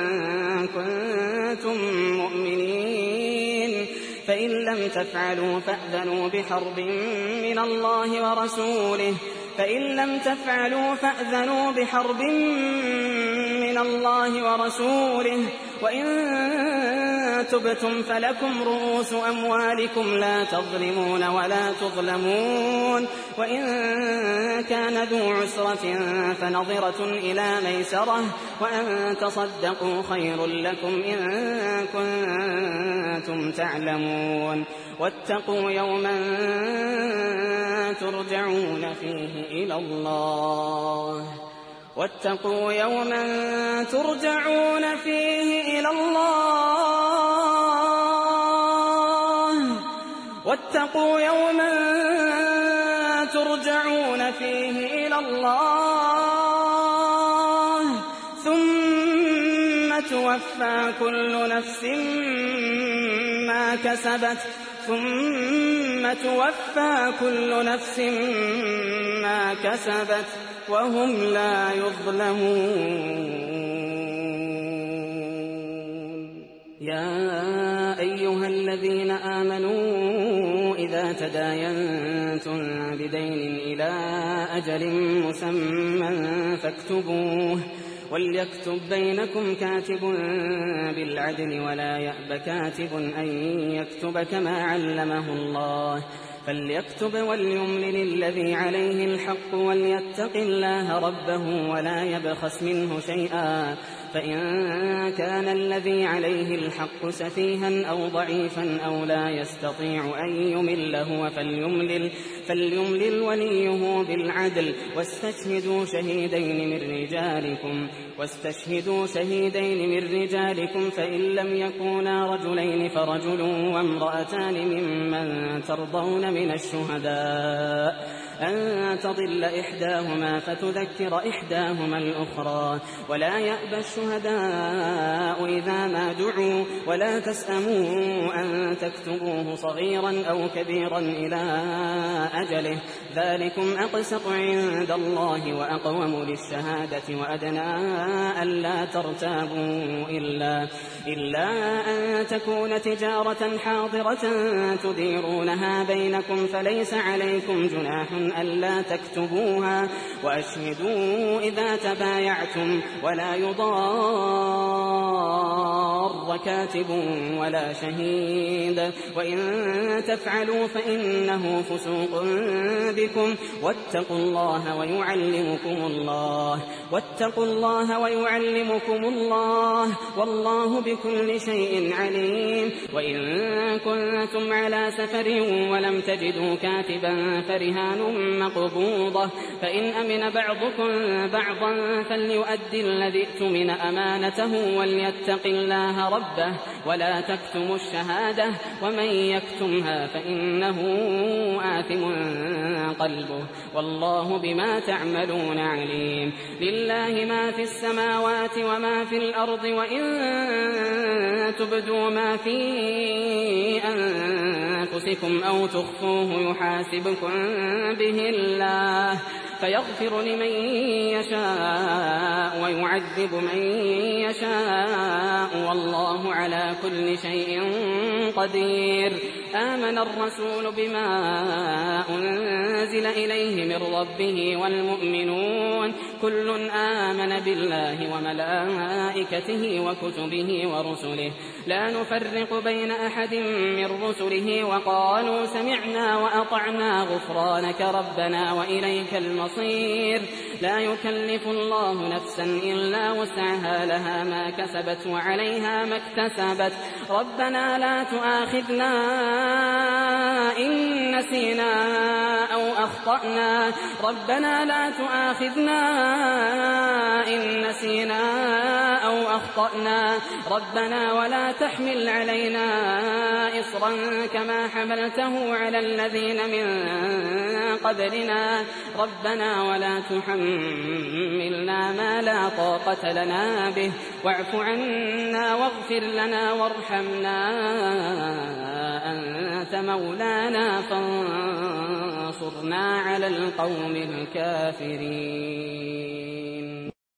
كنتم مؤمنين فإن لم تفعلوا فأذنوا بحرب من الله ورسوله فإن لم تفعلوا فأذنوا بحرب من الله ورسوله وإن تبتم فلكم رؤوس أموالكم لا تظلمون ولا تظلمون وإن كان ذو عسرة فنظرة إلى ميسرة وأن تصدقوا خير لكم إن كنتم تعلمون واتقوا يوما ترجعون فيه إلى الله واتقوا يوما ترجعون فيه إلى الله واتقوا يوما ترجعون فيه إلى الله ثم توفى كل نفس ما كسبت ثم توفى كل نفس ما كسبت وهم لا يظلمون يا أيها الذين آمنوا إذا تداينتم بدين إلى أجل مسمى فاكتبوه وليكتب بينكم كاتب بالعدل ولا يأب كاتب أن يكتب كما علمه الله فليكتب وليملل الذي عليه الحق وليتق الله ربه ولا يبخس منه شيئا فإن كان الذي عليه الحق سفيها أو ضعيفا أو لا يستطيع أن يمل هو فليملل, فليملل وليه بالعدل واستشهدوا شهيدين من رجالكم واستشهدوا شهيدين من رجالكم فإن لم يكونا رجلين فرجل وامرأتان ممن ترضون من الشهداء أن تضل إحداهما فتذكر إحداهما الأخرى ولا يأبى الشهداء إذا ما دعوا ولا تسأموا أن تكتبوه صغيرا أو كبيرا إلى أجله ذلكم أقسط عند الله وأقوم للشهادة وأدنى ألا ترتابوا إلا, إلا أن تكون تجارة حاضرة تديرونها بينكم فليس عليكم جناح ألا تكتبوها وأشهدوا إذا تبايعتم ولا يضار كاتب ولا شهيد وإن تفعلوا فإنه فسوق بكم واتقوا الله ويعلمكم الله واتقوا الله ويعلمكم الله والله بكل شيء عليم وإن كنتم على سفر ولم تجدوا كاتبا فرهان مقبوضة فإن أمن بعضكم بعضا فليؤدي الذي ائتمن أمانته وليتق الله ربه ولا تكتموا الشهادة ومن يكتمها فإنه آثم قلبه والله بما تعملون عليم. لله ما في السماوات وما في الأرض وإن تبدوا ما في أنفسكم أو تخفوه يحاسبكم به الله فيغفر لمن يشاء ويعذب من يشاء والله على كل شيء قدير. آمن الرسول بما أنزل إليه من ربه والمؤمنون كل آمن بالله وملائكته وكتبه ورسله لا نفرق بين أحد من رسله وقالوا سمعنا وأطعنا غفرانك ربنا وإليك المصير. لا يكلف الله نفسا إلا وسعها لها ما كسبت وعليها ما اكتسبت ربنا لا تؤاخذنا إن نسينا أو أخطأنا ربنا لا تؤاخذنا إن نسينا أو أخطأنا ربنا ولا تحمل علينا إصرا كما حملته على الذين من قبلنا ربنا ولا تحملنا ما لا طاقة لنا به واعف عنا واغفر لنا وارحمنا أنت مولانا فانصرنا على القوم الكافرين.